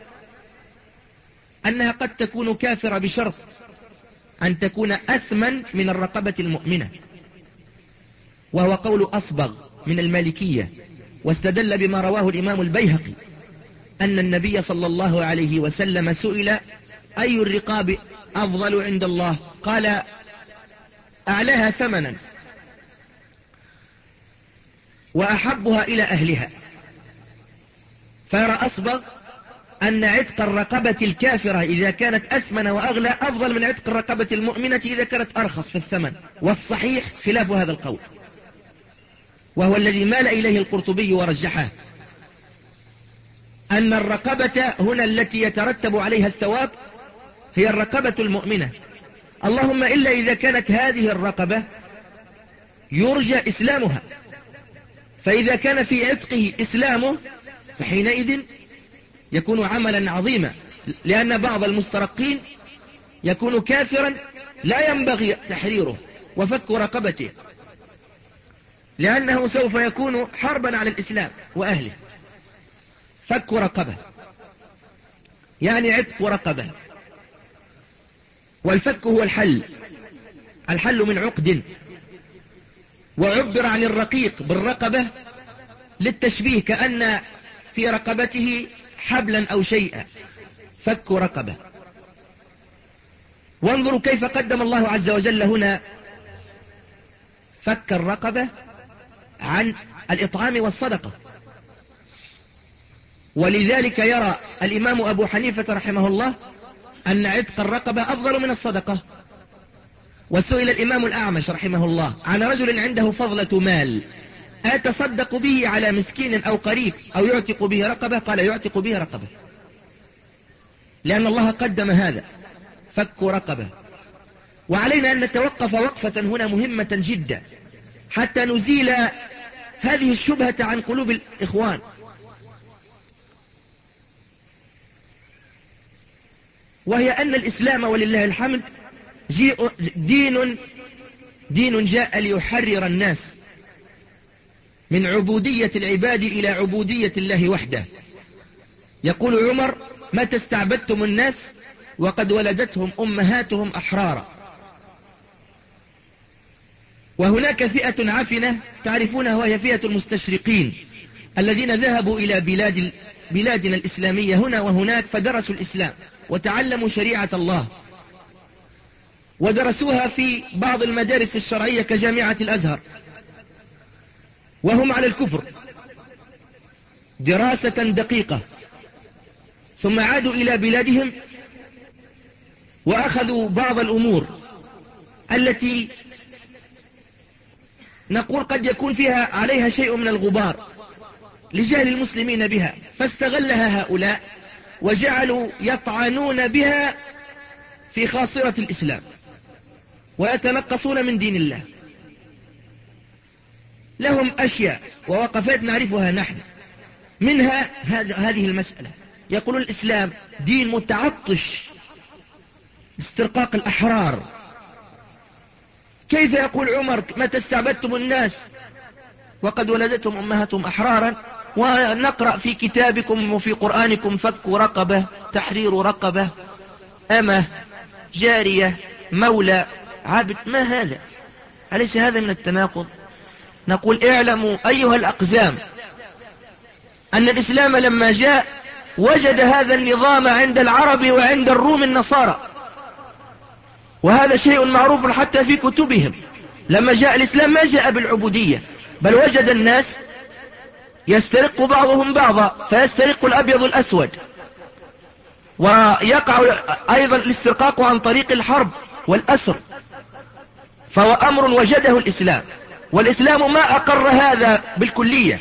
S1: أنها قد تكون كافرة بشرط أن تكون أثمن من الرقبة المؤمنة، وهو قول أصبغ من المالكية، واستدل بما رواه الإمام البيهقي أن النبي صلى الله عليه وسلم سئل أي الرقاب أفضل عند الله؟ قال أعلاها ثمنا وأحبها إلى أهلها. فيرى أصبغ أن عتق الرقبة الكافرة إذا كانت أثمن وأغلى أفضل من عتق الرقبة المؤمنة إذا كانت أرخص في الثمن، والصحيح خلاف هذا القول، وهو الذي مال إليه القرطبي ورجحه، أن الرقبة هنا التي يترتب عليها الثواب هي الرقبة المؤمنة، اللهم إلا إذا كانت هذه الرقبة يرجى إسلامها، فإذا كان في عتقه إسلامه فحينئذ يكون عملا عظيما، لأن بعض المسترقين يكون كافرا لا ينبغي تحريره وفك رقبته، لأنه سوف يكون حربا على الإسلام وأهله. فك رقبة يعني عتق رقبة، والفك هو الحل، الحل من عقد، وعبر عن الرقيق بالرقبة للتشبيه كأن في رقبته حبلا أو شيئا، فك رقبة. وانظروا كيف قدم الله عز وجل هنا فك الرقبة عن الإطعام والصدقة، ولذلك يرى الإمام أبو حنيفة رحمه الله أن عتق الرقبة أفضل من الصدقة. وسئل الإمام الأعمش رحمه الله عن رجل عنده فضلة مال أتصدق به على مسكين أو قريب أو يعتق به رقبة؟ قال يعتق به رقبة، لأن الله قدم هذا فك رقبة. وعلينا أن نتوقف وقفة هنا مهمة جدا حتى نزيل هذه الشبهة عن قلوب الإخوان. وهي أن الإسلام ولله الحمد دين دين جاء ليحرر الناس من عبودية العباد إلى عبودية الله وحده. يقول عمر متى استعبدتم الناس وقد ولدتهم أمهاتهم أحرارا. وهناك فئة عفنة تعرفونها، وهي فئة المستشرقين الذين ذهبوا إلى بلاد بلادنا الإسلامية هنا وهناك فدرسوا الإسلام وتعلموا شريعة الله، ودرسوها في بعض المدارس الشرعية كجامعة الأزهر، وهم على الكفر دراسة دقيقة، ثم عادوا إلى بلادهم وأخذوا بعض الأمور التي نقول قد يكون فيها عليها شيء من الغبار لجهل المسلمين بها، فاستغلها هؤلاء وجعلوا يطعنون بها في خاصرة الإسلام ويتنقصون من دين الله. لهم أشياء ووقفات نعرفها نحن، منها هذه المسألة. يقولون الإسلام دين متعطش باسترقاق الأحرار. كيف يقول عمر متى استعبدتم الناس وقد ولدتهم أمهاتهم أحرارا، ونقرأ في كتابكم وفي قرآنكم فك رقبة، تحرير رقبة، أمة، جارية، مولى، عبد؟ ما هذا؟ أليس هذا من التناقض؟ نقول اعلموا أيها الأقزام أن الإسلام لما جاء وجد هذا النظام عند العرب وعند الروم النصارى، وهذا شيء معروف حتى في كتبهم. لما جاء الإسلام ما جاء بالعبودية، بل وجد الناس يسترق بعضهم بعضا، فيسترق الأبيض الأسود، ويقع أيضا الاسترقاق عن طريق الحرب والأسر، فهو أمر وجده الإسلام، والإسلام ما أقر هذا بالكلية.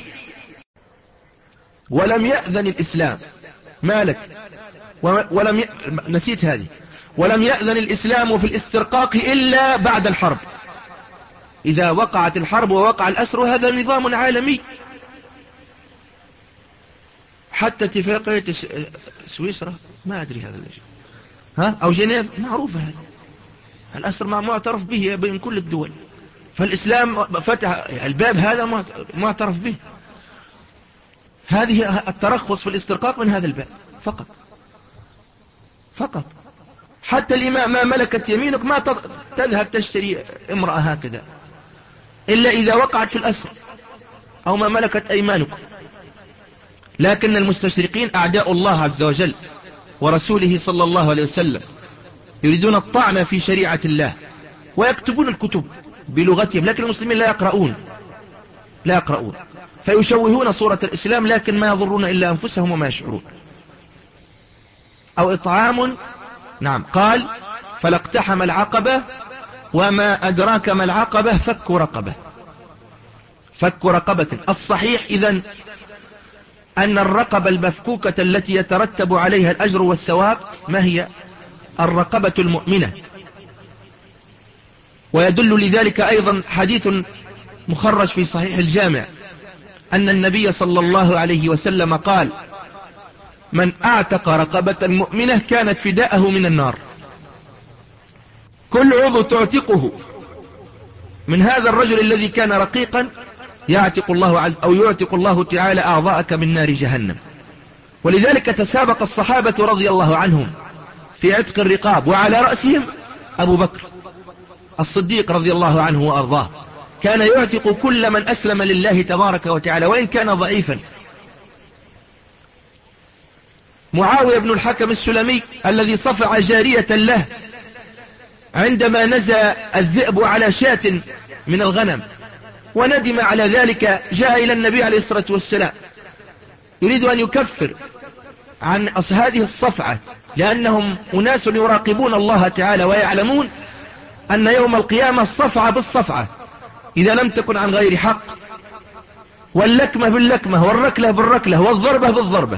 S1: ولم يأذن الإسلام مالك ولم ي... نسيت هذه، ولم يأذن الإسلام في الاسترقاق إلا بعد الحرب. إذا وقعت الحرب ووقع الأسر هذا نظام عالمي. حتى اتفاقية سويسرا ما أدري هذا الشيء ها أو جنيف معروفة، هذا الأسر معترف به بين كل الدول، فالإسلام فتح الباب هذا معترف به. هذه الترخص في الاسترقاق من هذا الباب فقط فقط. حتى الإمام ما ملكت يمينك ما تذهب تشتري امرأة هكذا إلا إذا وقعت في الأسر أو ما ملكت أيمانكم. لكن المستشرقين أعداء الله عز وجل ورسوله صلى الله عليه وسلم يريدون الطعن في شريعة الله ويكتبون الكتب بلغتهم، لكن المسلمين لا يقرؤون لا يقرؤون فيشوهون صورة الإسلام، لكن ما يضرون إلا أنفسهم وما يشعرون. أو إطعام، نعم، قال فلا اقتحم العقبة وما أدراك ما العقبة فك رقبة. فك رقبة الصحيح إذن أن الرقبة المفكوكة التي يترتب عليها الأجر والثواب ما هي؟ الرقبة المؤمنة. ويدل لذلك أيضا حديث مخرج في صحيح الجامع أن النبي صلى الله عليه وسلم قال من أعتق رقبة مؤمنة كانت فداءه من النار. كل عضو تعتقه من هذا الرجل الذي كان رقيقا يعتق الله عز أو يعتق الله تعالى أعضاءك من نار جهنم. ولذلك تسابق الصحابة رضي الله عنهم في عتق الرقاب، وعلى رأسهم أبو بكر الصديق رضي الله عنه وأرضاه، كان يعتق كل من أسلم لله تبارك وتعالى وإن كان ضعيفا. معاوية بن الحكم السلمي الذي صفع جارية له عندما نزى الذئب على شاة من الغنم وندم على ذلك، جاء إلى النبي عليه الصلاة والسلام يريد أن يكفر عن هذه الصفعة، لأنهم أناس يراقبون الله تعالى ويعلمون أن يوم القيامة الصفعة بالصفعة إذا لم تكن عن غير حق، واللكمة باللكمة والركلة بالركلة والضربة بالضربة.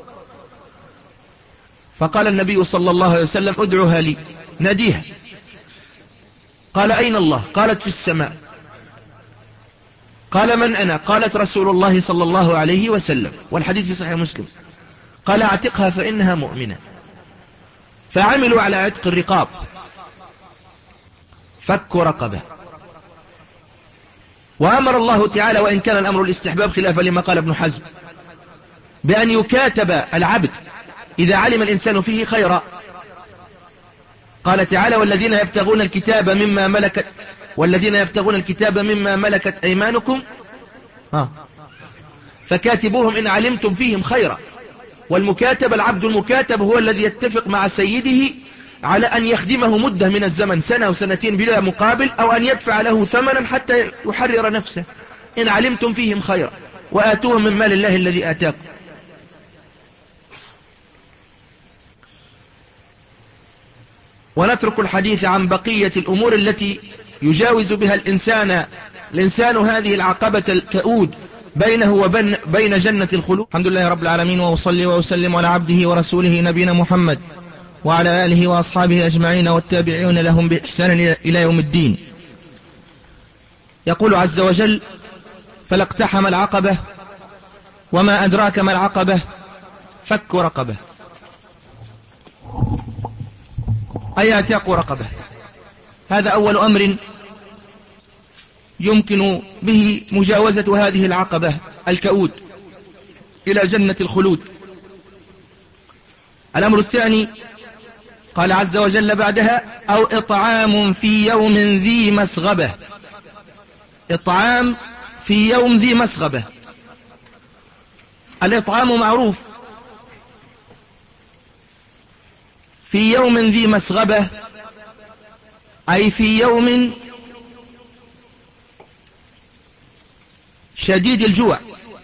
S1: فقال النبي صلى الله عليه وسلم ادعوها لي، ناديها. قال أين الله؟ قالت في السماء. قال من أنا؟ قالت رسول الله صلى الله عليه وسلم، والحديث في صحيح مسلم. قال اعتقها فإنها مؤمنة. فعملوا على عتق الرقاب، فك رقبة. وأمر الله تعالى، وإن كان الأمر الاستحباب خلافا لما قال ابن حزم، بأن يكاتب العبد إذا علم الإنسان فيه خيرا. قال تعالى والذين يبتغون الكتاب مما ملكت والذين يبتغون الكتاب مما ملكت أيمانكم ها فكاتبوهم إن علمتم فيهم خيرا. والمكاتب العبد المكاتب هو الذي يتفق مع سيده على أن يخدمه مدة من الزمن، سنة وسنتين بلا مقابل، أو أن يدفع له ثمنا حتى يحرر نفسه. إن علمتم فيهم خيرا وآتوهم من مال الله الذي آتاكم. ونترك الحديث عن بقية الأمور التي يجاوز بها الإنسان الإنسان هذه العقبة الكؤود بينه وبين بين جنة الخلود. الحمد لله رب العالمين، وأصلي وأسلم على عبده ورسوله نبينا محمد وعلى آله وأصحابه أجمعين والتابعين لهم بإحسان إلى يوم الدين. يقول عز وجل فلا اقتحم العقبة وما أدراك ما العقبة فك رقبة، أي اعتاق رقبة. هذا أول أمر يمكن به مجاوزة هذه العقبة الكؤود إلى جنة الخلود. الأمر الثاني قال عز وجل بعدها أو إطعام في يوم ذي مسغبة. إطعام في يوم ذي مسغبة. الإطعام معروف، في يوم ذي مسغبة أي في يوم شديد الجوع،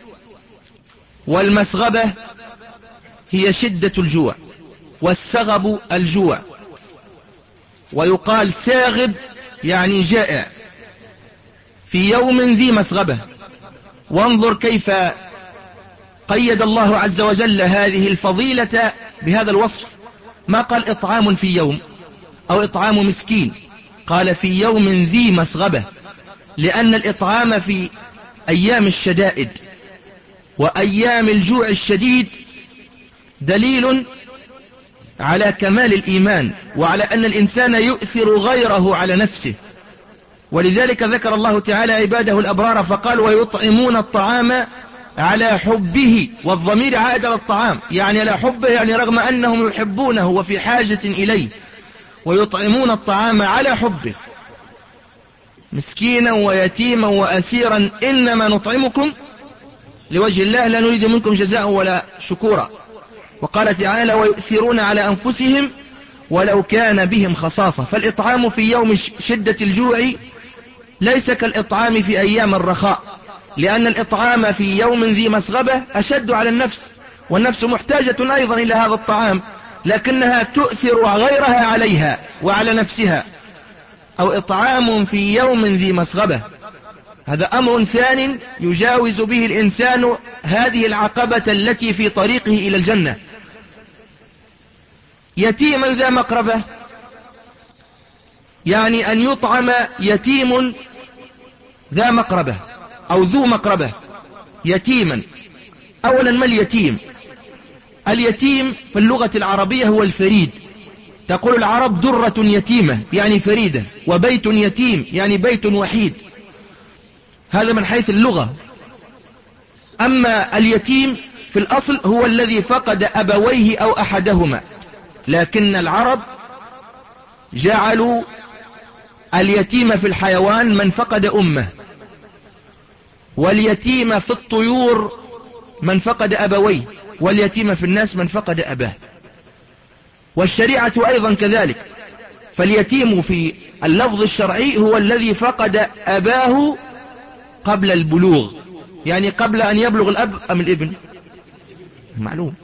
S1: والمسغبة هي شدة الجوع، والسغب الجوع. ويقال ساغب يعني جائع في يوم ذي مسغبة. وانظر كيف قيد الله عز وجل هذه الفضيلة بهذا الوصف، ما قال إطعام في يوم أو إطعام مسكين، قال في يوم ذي مسغبة، لأن الإطعام في أيام الشدائد وأيام الجوع الشديد دليل على كمال الإيمان وعلى أن الإنسان يؤثر غيره على نفسه. ولذلك ذكر الله تعالى عباده الأبرار فقال ويطعمون الطعام على حبه، والضمير عائد على الطعام، يعني على حبه، يعني رغم أنهم يحبونه وفي حاجة إليه. ويطعمون الطعام على حبه مسكينا ويتيما وأسيرا إنما نطعمكم لوجه الله لا نريد منكم جزاء ولا شكورا. وقال تعالى ويؤثرون على أنفسهم ولو كان بهم خصاصة. فالإطعام في يوم شدة الجوع ليس كالإطعام في أيام الرخاء، لأن الإطعام في يوم ذي مسغبة أشد على النفس، والنفس محتاجة أيضا إلى هذا الطعام، لكنها تؤثر غيرها عليها وعلى نفسها. أو إطعام في يوم ذي مسغبة، هذا أمر ثان يجاوز به الإنسان هذه العقبة التي في طريقه إلى الجنة. يتيما ذا مقربة، يعني أن يطعم يتيم ذا مقربة أو ذو مقربة. يتيما، أولا ما اليتيم؟ اليتيم في اللغة العربية هو الفريد. تقول العرب درة يتيمة يعني فريدة، وبيت يتيم يعني بيت وحيد، هذا من حيث اللغة. أما اليتيم في الأصل هو الذي فقد أبويه أو أحدهما، لكن العرب جعلوا اليتيم في الحيوان من فقد أمه، واليتيم في الطيور من فقد أبويه، واليتيم في الناس من فقد أباه. والشريعة أيضا كذلك، فاليتيم في اللفظ الشرعي هو الذي فقد أباه قبل البلوغ، يعني قبل أن يبلغ الأب أم الابن، معلوم،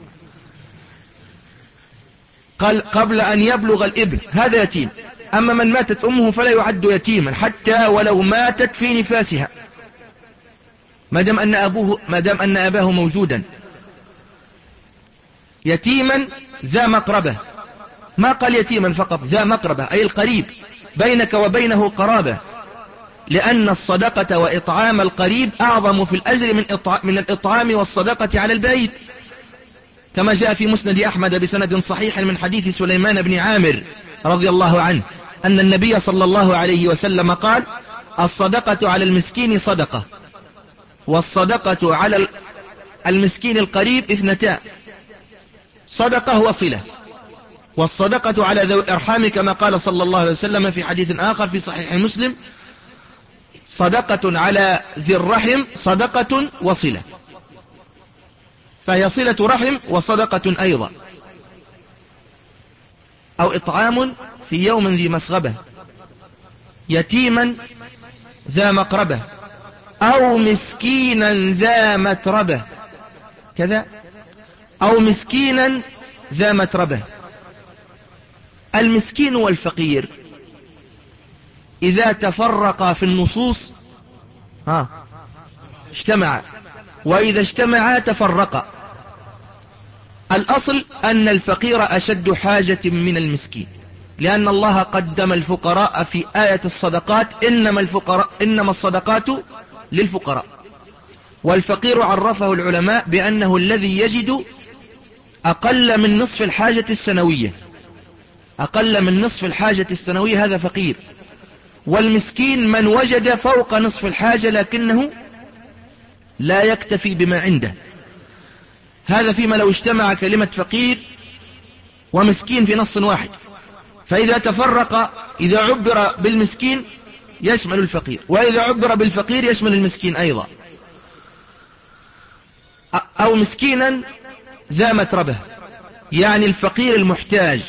S1: قال قبل أن يبلغ الابن، هذا يتيم. أما من ماتت أمه فلا يعد يتيما حتى ولو ماتت في نفاسها، ما دام أن أبوه ما دام أن أباه موجودا. يتيما ذا مقربة، ما قال يتيما فقط، ذا مقربة أي القريب، بينك وبينه قرابة، لأن الصدقة وإطعام القريب أعظم في الأجر من, من الإطعام والصدقة على البعيد، كما جاء في مسند أحمد بسند صحيح من حديث سليمان بن عامر رضي الله عنه أن النبي صلى الله عليه وسلم قال الصدقة على المسكين صدقة، والصدقة على المسكين القريب اثنتان، صدقة وصلة. والصدقة على ذوي الأرحام كما قال صلى الله عليه وسلم في حديث آخر في صحيح مسلم صدقة على ذي الرحم صدقة وصلة، فهي صلة رحم وصدقة أيضا. أو إطعام في يوم ذي مسغبة، يتيما ذا مقربة، أو مسكينا ذا متربة كذا، أو مسكينا ذا متربة. المسكين والفقير إذا تفرقا في النصوص ها اجتمعا، وإذا اجتمعا تفرقا. الأصل أن الفقير أشد حاجة من المسكين، لأن الله قدم الفقراء في آية الصدقات، إنما, الفقراء إنما الصدقات للفقراء. والفقير عرفه العلماء بأنه الذي يجد أقل من نصف الحاجة السنوية، أقل من نصف الحاجة السنوية هذا فقير. والمسكين من وجد فوق نصف الحاجة لكنه لا يكتفي بما عنده، هذا فيما لو اجتمع كلمة فقير ومسكين في نص واحد. فإذا تفرق، إذا عبر بالمسكين يشمل الفقير، وإذا عبر بالفقير يشمل المسكين أيضا. أو مسكينا ذا متربة، يعني الفقير المحتاج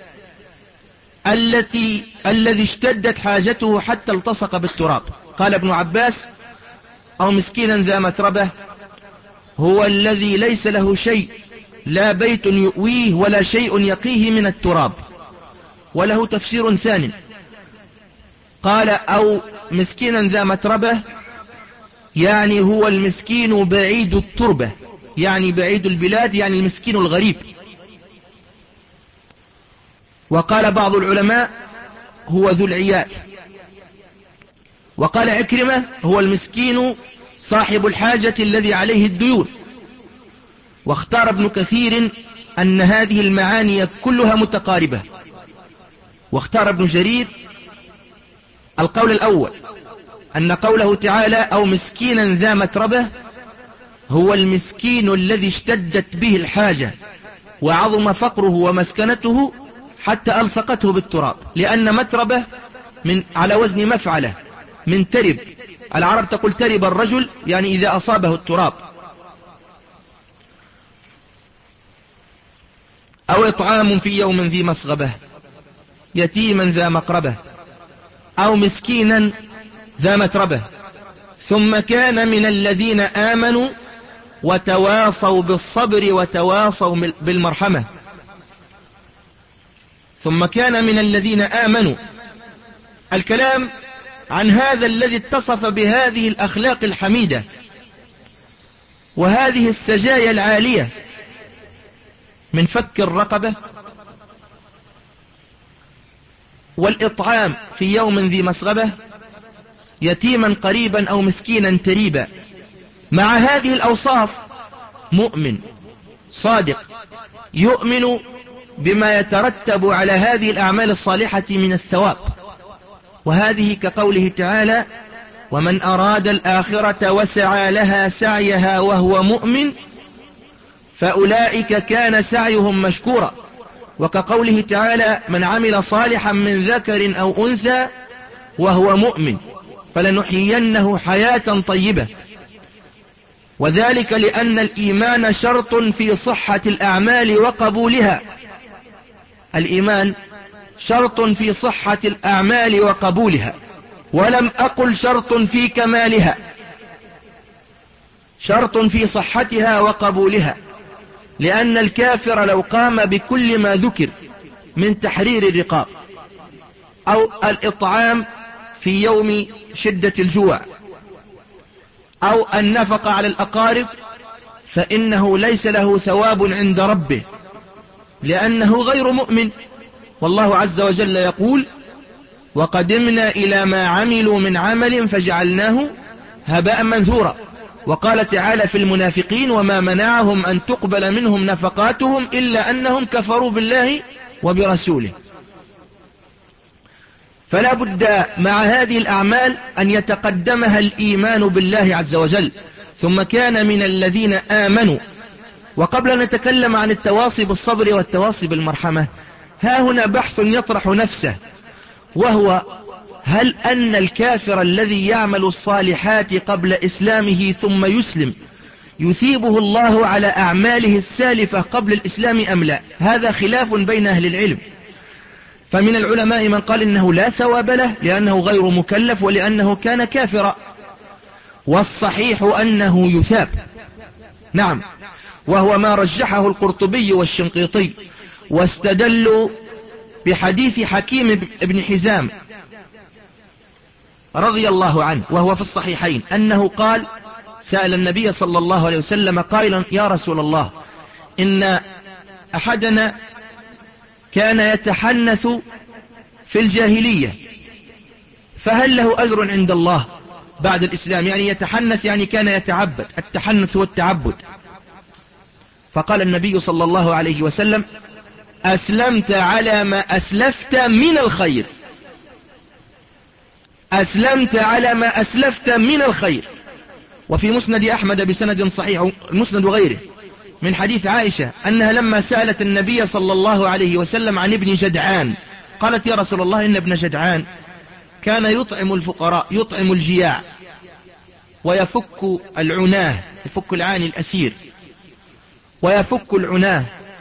S1: التي الذي اشتدت حاجته حتى التصق بالتراب. قال ابن عباس أو مسكينا ذا متربة هو الذي ليس له شيء، لا بيت يؤويه ولا شيء يقيه من التراب، وله تفسير ثاني، قال أو مسكينا ذا متربة، يعني هو المسكين بعيد التربة، يعني بعيد البلاد، يعني المسكين الغريب. وقال بعض العلماء هو ذو العيال. وقال عكرمة هو المسكين صاحب الحاجة الذي عليه الديون. واختار ابن كثير أن هذه المعاني كلها متقاربة. واختار ابن جرير القول الأول، أن قوله تعالى أو مسكينا ذا متربة هو المسكين الذي اشتدت به الحاجة وعظم فقره ومسكنته حتى ألصقته بالتراب، لأن متربة من على وزن مفعلة من ترب، العرب تقول ترب الرجل، يعني إذا أصابه التراب. أو إطعام في يوم ذي مسغبة يتيما ذا مقربة، أو مسكينا ذا متربة. ثم كان من الذين آمنوا وتواصوا بالصبر وتواصوا بالمرحمة. ثم كان من الذين آمنوا، الكلام عن هذا الذي اتصف بهذه الأخلاق الحميدة وهذه السجايا العالية من فك الرقبة والإطعام في يوم ذي مسغبة يتيما قريبا أو مسكينا تريبا. مع هذه الأوصاف مؤمن صادق يؤمن بما يترتب على هذه الأعمال الصالحة من الثواب. وهذه كقوله تعالى ومن أراد الآخرة وسعى لها سعيها وهو مؤمن فأولئك كان سعيهم مشكورا. وكقوله تعالى من عمل صالحا من ذكر أو أنثى وهو مؤمن فلنحيينه حياة طيبة. وذلك لأن الإيمان شرط في صحة الأعمال وقبولها. الإيمان شرط في صحة الأعمال وقبولها، ولم أقل شرط في كمالها، شرط في صحتها وقبولها. لأن الكافر لو قام بكل ما ذكر من تحرير الرقاب أو الإطعام في يوم شدة الجوع أو النفقة على الأقارب فإنه ليس له ثواب عند ربه، لأنه غير مؤمن. والله عز وجل يقول وقدمنا إلى ما عملوا من عمل فجعلناه هباء منثورا. وقال تعالى في المنافقين وما منعهم أن تقبل منهم نفقاتهم إلا أنهم كفروا بالله وبرسوله. فلا بد مع هذه الأعمال أن يتقدمها الإيمان بالله عز وجل. ثم كان من الذين آمنوا. وقبل أن نتكلم عن التواصي بالصبر والتواصي بالمرحمة، ها هنا بحث يطرح نفسه، وهو هل أن الكافر الذي يعمل الصالحات قبل إسلامه ثم يسلم يثيبه الله على أعماله السالفة قبل الإسلام أم لا؟ هذا خلاف بين أهل العلم. فمن العلماء من قال إنه لا ثواب له لأنه غير مكلف ولأنه كان كافرا، والصحيح أنه يثاب. نعم، وهو ما رجحه القرطبي والشنقيطي، واستدلوا بحديث حكيم بن حزام رضي الله عنه وهو في الصحيحين أنه قال سأل النبي صلى الله عليه وسلم قائلا يا رسول الله إن أحدنا كان يتحنث في الجاهلية فهل له أجر عند الله بعد الإسلام؟ يعني يتحنث يعني كان يتعبد، التحنث هو التعبد. فقال النبي صلى الله عليه وسلم أسلمت على ما أسلفت من الخير، أسلمت على ما أسلفت من الخير. وفي مسند أحمد بسند صحيح المسند غيره من حديث عائشة أنها لما سألت النبي صلى الله عليه وسلم عن ابن جدعان قالت يا رسول الله إن ابن جدعان كان يطعم الفقراء، يطعم الجياع ويفك العناه، يفك العاني الأسير ويفك العناه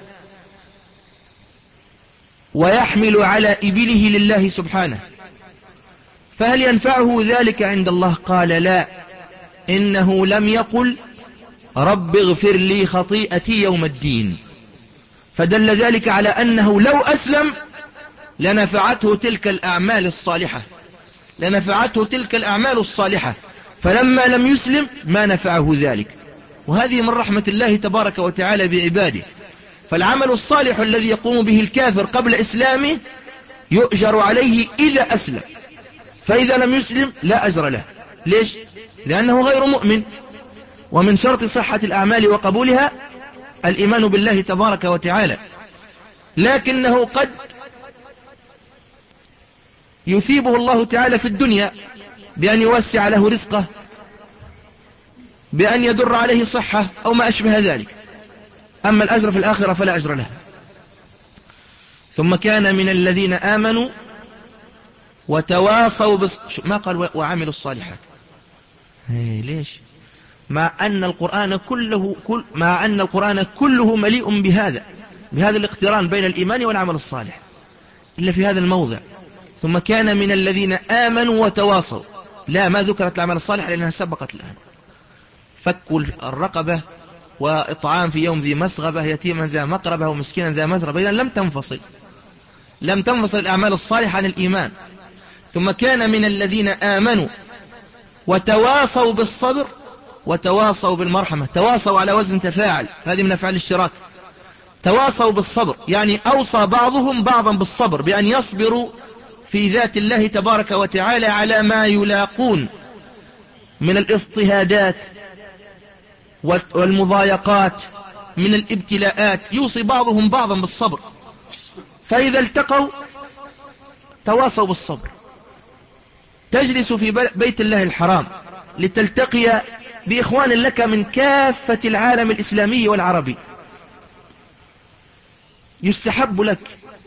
S1: ويحمل على إبله لله سبحانه، فهل ينفعه ذلك عند الله؟ قال لا، إنه لم يقل رب اغفر لي خطيئتي يوم الدين. فدل ذلك على أنه لو أسلم لنفعته تلك الأعمال الصالحة، لنفعته تلك الأعمال الصالحة، فلما لم يسلم ما نفعه ذلك. وهذه من رحمة الله تبارك وتعالى بعباده. فالعمل الصالح الذي يقوم به الكافر قبل إسلامه يؤجر عليه إذا أسلم، فإذا لم يسلم لا أجر له. ليش؟ لأنه غير مؤمن. ومن شرط صحة الأعمال وقبولها الإيمان بالله تبارك وتعالى، لكنه قد يثيبه الله تعالى في الدنيا بأن يوسع له رزقه، بأن يدر عليه صحة أو ما أشبه ذلك. أما الأجر في الآخرة فلا أجر له. ثم كان من الذين آمنوا وتواصوا بص... ما قال وعملوا الصالحات؟ هي ليش؟ مع أن القرآن كله كل مع أن القرآن كله مليء بهذا بهذا الاقتران بين الإيمان والعمل الصالح، إلا في هذا الموضع. ثم كان من الذين آمنوا وتواصوا، لا ما ذكرت العمل الصالح لأنها سبقت الآن. فك الرقبة وإطعام في يوم ذي مسغبة، يتيما ذا مقربة ومسكينا ذا متربة، إذن لم تنفصل لم تنفصل الأعمال الصالحة عن الإيمان. ثم كان من الذين آمنوا وتواصوا بالصبر وتواصوا بالمرحمة. تواصوا على وزن تفاعل، هذه من أفعال الاشتراك. تواصوا بالصبر يعني أوصى بعضهم بعضا بالصبر، بأن يصبروا في ذات الله تبارك وتعالى على ما يلاقون من الاضطهادات والمضايقات، من الابتلاءات. يوصي بعضهم بعضا بالصبر، فإذا التقوا تواصوا بالصبر. تجلس في بيت الله الحرام لتلتقي بإخوان لك من كافة العالم الإسلامي والعربي، يستحب لك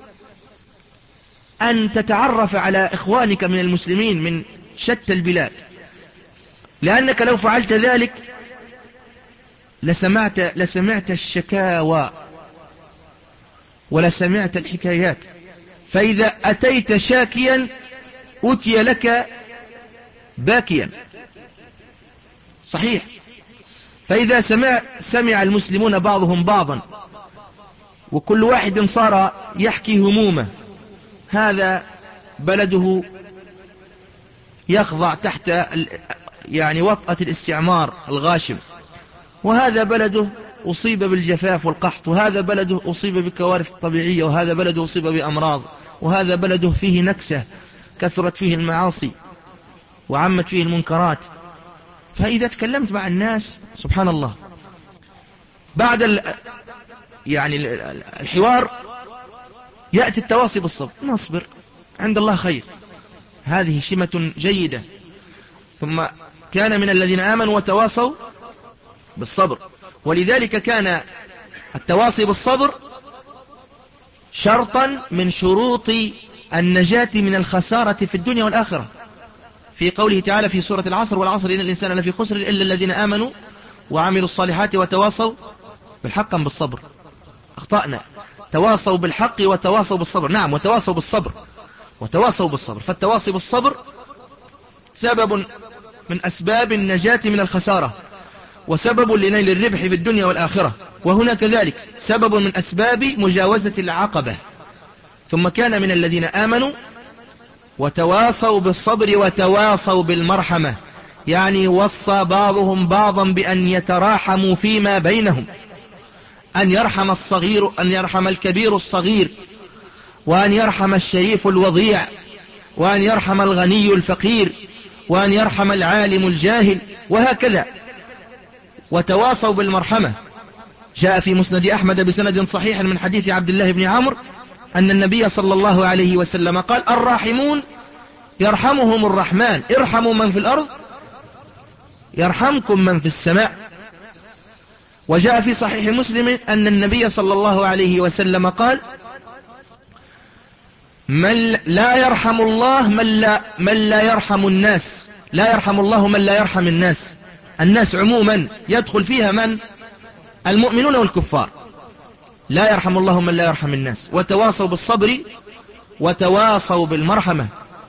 S1: أن تتعرف على إخوانك من المسلمين من شتى البلاد، لأنك لو فعلت ذلك لسمعت, لسمعت الشكاوى ولسمعت الحكايات. فإذا أتيت شاكيا أتي لك باكيا، صحيح. فإذا سمع, سمع المسلمون بعضهم بعضا وكل واحد صار يحكي همومه، هذا بلده يخضع تحت يعني وطأة الاستعمار الغاشم، وهذا بلده أصيب بالجفاف والقحط، وهذا بلده أصيب بالكوارث الطبيعية، وهذا بلده أصيب بأمراض، وهذا بلده فيه نكسة كثرت فيه المعاصي وعمت فيه المنكرات. فإذا تكلمت مع الناس سبحان الله بعد ال يعني الحوار يأتي التواصي بالصبر، نصبر عند الله خير، هذه شمة جيدة. ثم كان من الذين آمنوا وتواصوا بالصبر، ولذلك كان التواصي بالصبر شرطا من شروط النجاة من الخسارة في الدنيا والآخرة، في قوله تعالى في سورة العصر: والعصر إن الإنسان لفي خسر إلا الذين آمنوا وعملوا الصالحات وتواصوا بالحق بالصبر. أخطأنا، تواصوا بالحق وتواصوا بالصبر. نعم، وتواصوا بالصبر وتواصوا بالصبر. فالتواصي بالصبر سبب من أسباب النجاة من الخسارة، وسبب لنيل الربح في الدنيا والآخرة، وهنا كذلك سبب من أسباب مجاوزة العقبة. ثم كان من الذين آمنوا وتواصوا بالصبر وتواصوا بالمرحمة، يعني وصى بعضهم بعضا بأن يتراحموا فيما بينهم، أن يرحم الصغير أن يرحم الكبير الصغير، وأن يرحم الشريف الوضيع، وأن يرحم الغني الفقير، وأن يرحم العالم الجاهل، وهكذا. وتواصوا بالمرحمة. جاء في مسند أحمد بسند صحيح من حديث عبد الله بن عمرو أن النبي صلى الله عليه وسلم قال: الراحمون يرحمهم الرحمن، ارحموا من في الأرض يرحمكم من في السماء. وجاء في صحيح مسلم أن النبي صلى الله عليه وسلم قال: من لا يرحم الله من لا, من لا يرحم الناس، لا يرحم الله من لا يرحم الناس. الناس عموما يدخل فيها من؟ المؤمنون والكفار. لا يرحم الله من لا يرحم الناس. وتواصوا بالصبر وتواصوا بالمرحمة.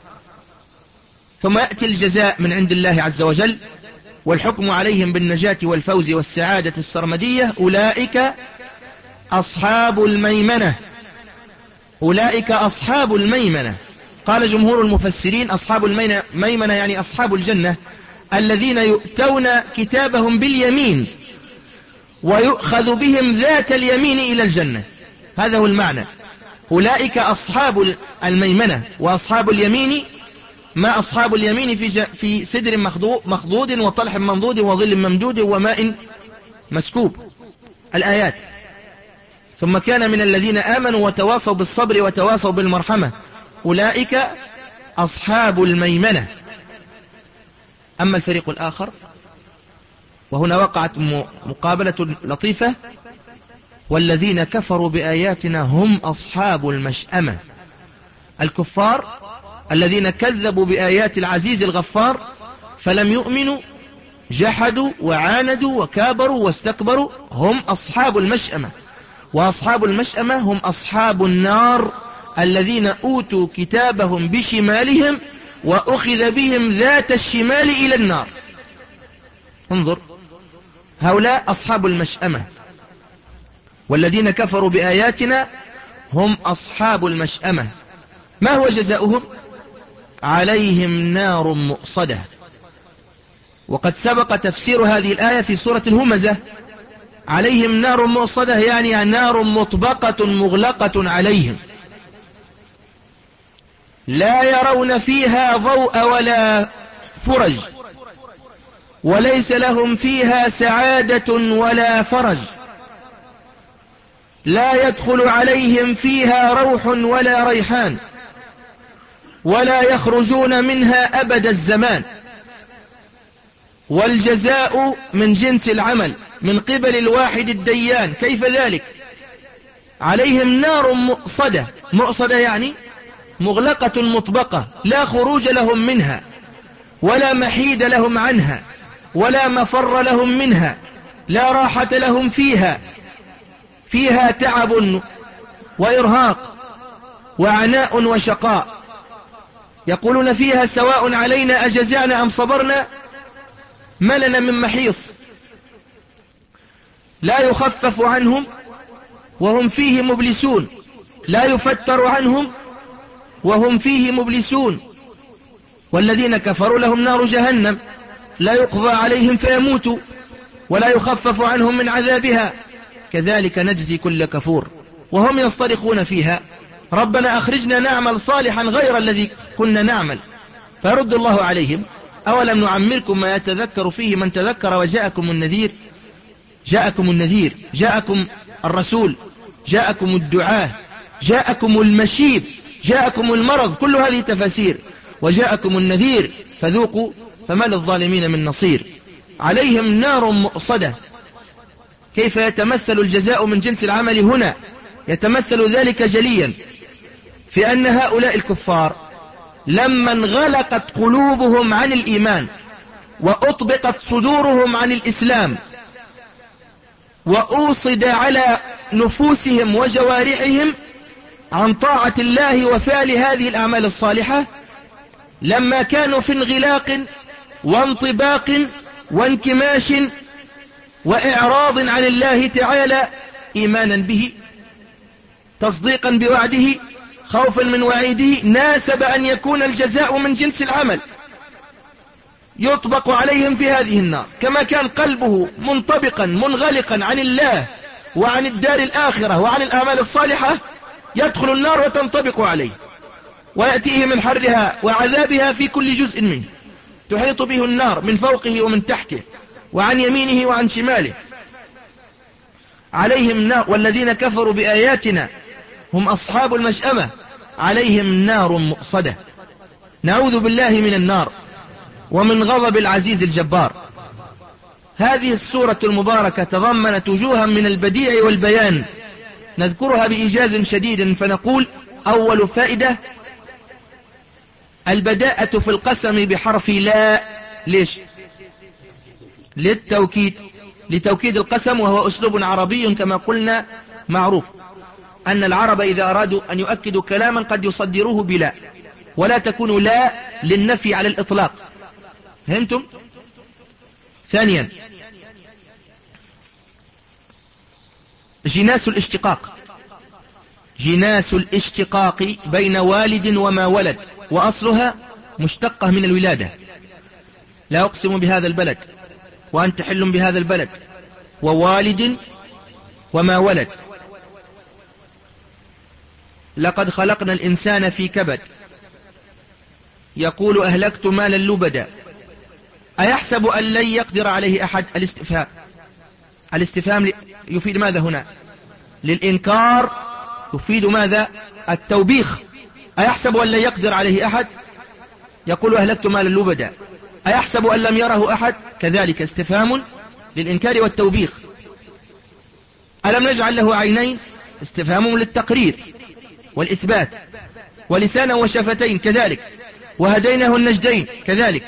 S1: ثم يأتي الجزاء من عند الله عز وجل والحكم عليهم بالنجاة والفوز والسعادة السرمدية: أولئك أصحاب الميمنة أولئك أصحاب الميمنة. قال جمهور المفسرين أصحاب الميمنة يعني أصحاب الجنة الذين يؤتون كتابهم باليمين ويؤخذ بهم ذات اليمين إلى الجنة. هذا هو المعنى. أولئك أصحاب الميمنة. وأصحاب اليمين ما أصحاب اليمين في, في سدر مخضود وطلح منضود وظل ممدود وماء مسكوب. الآيات. ثم كان من الذين آمنوا وتواصوا بالصبر وتواصوا بالمرحمة أولئك أصحاب الميمنة. أما الفريق الآخر، وهنا وقعت مقابلة لطيفة، والذين كفروا بآياتنا هم أصحاب المشأمة. الكفار الذين كذبوا بآيات العزيز الغفار فلم يؤمنوا، جحدوا وعاندوا وكابروا واستكبروا، هم أصحاب المشأمة. وأصحاب المشأمة هم أصحاب النار الذين أوتوا كتابهم بشمالهم وأخذ بهم ذات الشمال إلى النار. انظر، هؤلاء أصحاب المشأمة. والذين كفروا بآياتنا هم أصحاب المشأمة. ما هو جزاؤهم؟ عليهم نار مؤصدة. وقد سبق تفسير هذه الآية في سورة الهمزة. عليهم نار مؤصدة يعني نار مطبقة مغلقة عليهم، لا يرون فيها ضوء ولا فرج، وليس لهم فيها سعادة ولا فرج، لا يدخل عليهم فيها روح ولا ريحان، ولا يخرجون منها أبد الزمان. والجزاء من جنس العمل من قبل الواحد الديان. كيف ذلك؟ عليهم نار مؤصدة. مؤصدة يعني مغلقة مطبقة، لا خروج لهم منها ولا محيد لهم عنها ولا مفر لهم منها، لا راحة لهم فيها. فيها تعب وإرهاق وعناء وشقاء. يقولون فيها سواء علينا أجزعنا أم صبرنا ما لنا من محيص. لا يخفف عنهم وهم فيه مبلسون، لا يفتر عنهم وهم فيه مبلسون. والذين كفروا لهم نار جهنم لا يقضى عليهم فيموتوا ولا يخفف عنهم من عذابها، كذلك نجزي كل كفور. وهم يصطرخون فيها ربنا أخرجنا نعمل صالحا غير الذي كنا نعمل، فيرد الله عليهم أولم نعمركم ما يتذكر فيه من تذكر وجاءكم النذير. جاءكم النذير، جاءكم الرسول، جاءكم الدعاة، جاءكم المشيب، جاءكم المرض، كل هذه تفاسير. وجاءكم النذير فذوقوا فما للظالمين من نصير. عليهم نار مؤصدة. كيف يتمثل الجزاء من جنس العمل هنا؟ يتمثل ذلك جليا في أن هؤلاء الكفار لما انغلقت قلوبهم عن الإيمان وأطبقت صدورهم عن الإسلام وأوصد على نفوسهم وجوارحهم عن طاعة الله وفعل هذه الأعمال الصالحة، لما كانوا في انغلاق وانطباق وانكماش وإعراض عن الله تعالى إيمانا به، تصديقا بوعده، خوفا من وعيده، ناسب أن يكون الجزاء من جنس العمل يطبق عليهم في هذه النار. كما كان قلبه منطبقا منغلقا عن الله وعن الدار الآخرة وعن الأعمال الصالحة، يدخل النار وتنطبق عليه ويأتيه من حرها وعذابها في كل جزء منه، تحيط به النار من فوقه ومن تحته وعن يمينه وعن شماله. عليهم نار. والذين كفروا بآياتنا هم أصحاب المشأمة. عليهم نار مؤصدة. نعوذ بالله من النار ومن غضب العزيز الجبار. هذه السورة المباركة تضمنت وجوها من البديع والبيان نذكرها بإيجاز شديد، فنقول: أول فائدة البداءة في القسم بحرف لا. ليش؟ للتوكيد، لتوكيد القسم، وهو أسلوب عربي كما قلنا معروف أن العرب إذا أرادوا أن يؤكدوا كلاما قد يصدروه بلا، ولا تكون لا للنفي على الإطلاق. فهمتم؟ ثانيا جناس الاشتقاق. جناس الاشتقاق بين والد وما ولد، وأصلها مشتقة من الولادة. لا أقسم بهذا البلد وأنت حل بهذا البلد، ووالد وما ولد. لقد خلقنا الإنسان في كبد، يقول أهلكت مالا لبدا، أيحسب أن لن يقدر عليه أحد؟ الاستفهام الاستفهام يفيد ماذا هنا؟ للإنكار، يفيد ماذا؟ التوبيخ. أيحسب أن لن يقدر عليه أحد؟ يقول أهلكت مالا لبدا، أيحسب أن لم يره أحد؟ كذلك استفهام للإنكار والتوبيخ. ألم نجعل له عينين؟ استفهام للتقرير والإثبات. ولسانا وشفتين كذلك. وهديناه النجدين كذلك.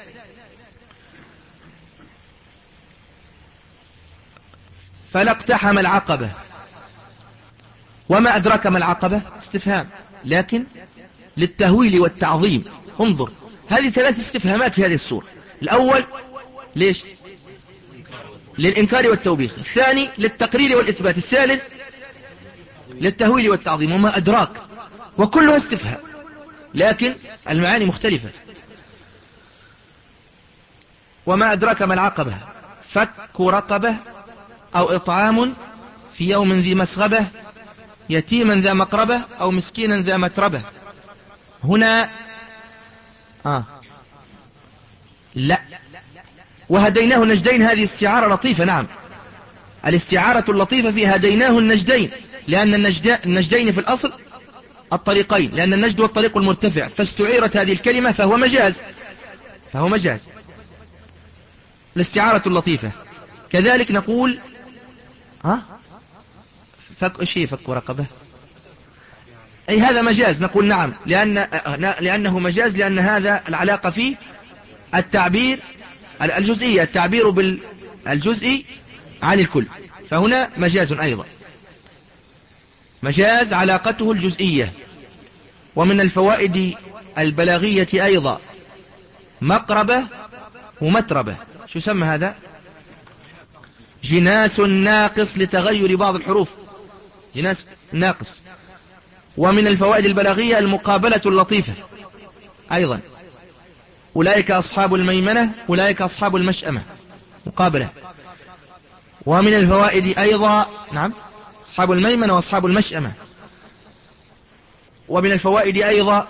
S1: فلا اقتحم العقبة. وما أدرك ما العقبة؟ استفهام لكن للتهويل والتعظيم. انظر، هذه ثلاث استفهامات في هذه السورة. الأول ليش؟ للإنكار والتوبيخ. الثاني للتقرير والإثبات. الثالث للتهويل والتعظيم. وما أدراك، وكلها استفهام لكن المعاني مختلفة. وما أدراك ما العقبة؟ فك رقبة أو إطعام في يوم ذي مسغبة، يتيما ذا مقربة أو مسكينا ذا متربة. هنا آه. لا، وهديناه النجدين، هذه استعارة لطيفة. نعم، الاستعارة اللطيفة في هديناه النجدين، لأن النجدين في الأصل الطريقين، لأن النجد والطريق المرتفع، فاستعيرت هذه الكلمة فهو مجاز فهو مجاز الاستعارة اللطيفة. كذلك نقول ها فك شيء فك رقبة، أي هذا مجاز. نقول نعم، لأن لأنه مجاز، لأن هذا العلاقة فيه التعبير الجزئية، التعبير بالجزئي عن الكل، فهنا مجاز أيضا، مجاز علاقته الجزئية. ومن الفوائد البلاغية أيضا مقربة ومتربة. شو سمى هذا؟ جناس ناقص لتغير بعض الحروف، جناس ناقص. ومن الفوائد البلاغية المقابلة اللطيفة أيضا، أولئك أصحاب الميمنة أولئك أصحاب المشأمة، مقابلة. ومن الفوائد أيضا نعم أصحاب الميمنة وأصحاب المشأمة. ومن الفوائد أيضا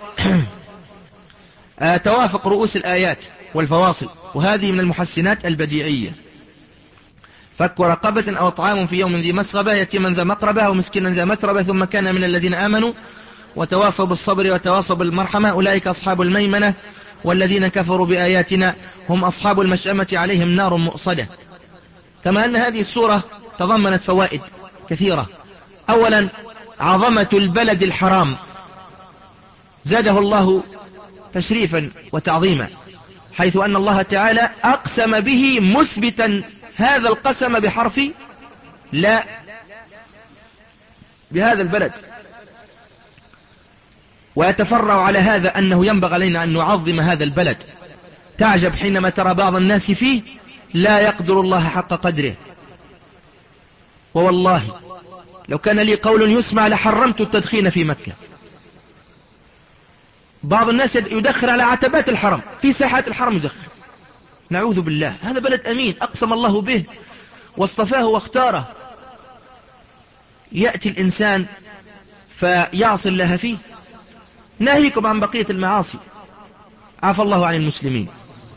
S1: توافق رؤوس الآيات والفواصل، وهذه من المحسنات البديعية. فك رقبة أو طعام في يوم ذي مسغبة، يتيما ذا مقربة أو مسكينا ذا متربة، ثم كان من الذين آمنوا وتواصوا بالصبر وتواصوا بالمرحمة، أولئك أصحاب الميمنة، والذين كفروا بآياتنا هم أصحاب المشأمة عليهم نار مؤصدة. كما أن هذه السورة تضمنت فوائد كثيرة. أولا عظمة البلد الحرام، زاده الله تشريفا وتعظيما، حيث أن الله تعالى أقسم به مثبتا هذا القسم بحرف لا بهذا البلد. ويتفرع على هذا أنه ينبغي علينا أن نعظم هذا البلد. تعجب حينما ترى بعض الناس فيه لا يقدر الله حق قدره. ووالله لو كان لي قول يسمع لحرمت التدخين في مكة. بعض الناس يدخن على عتبات الحرم، في ساحات الحرم يدخن، نعوذ بالله. هذا بلد أمين أقسم الله به واصطفاه واختاره، يأتي الإنسان فيعصي الله فيه. ناهيكم عن بقية المعاصي، عفى الله عن المسلمين.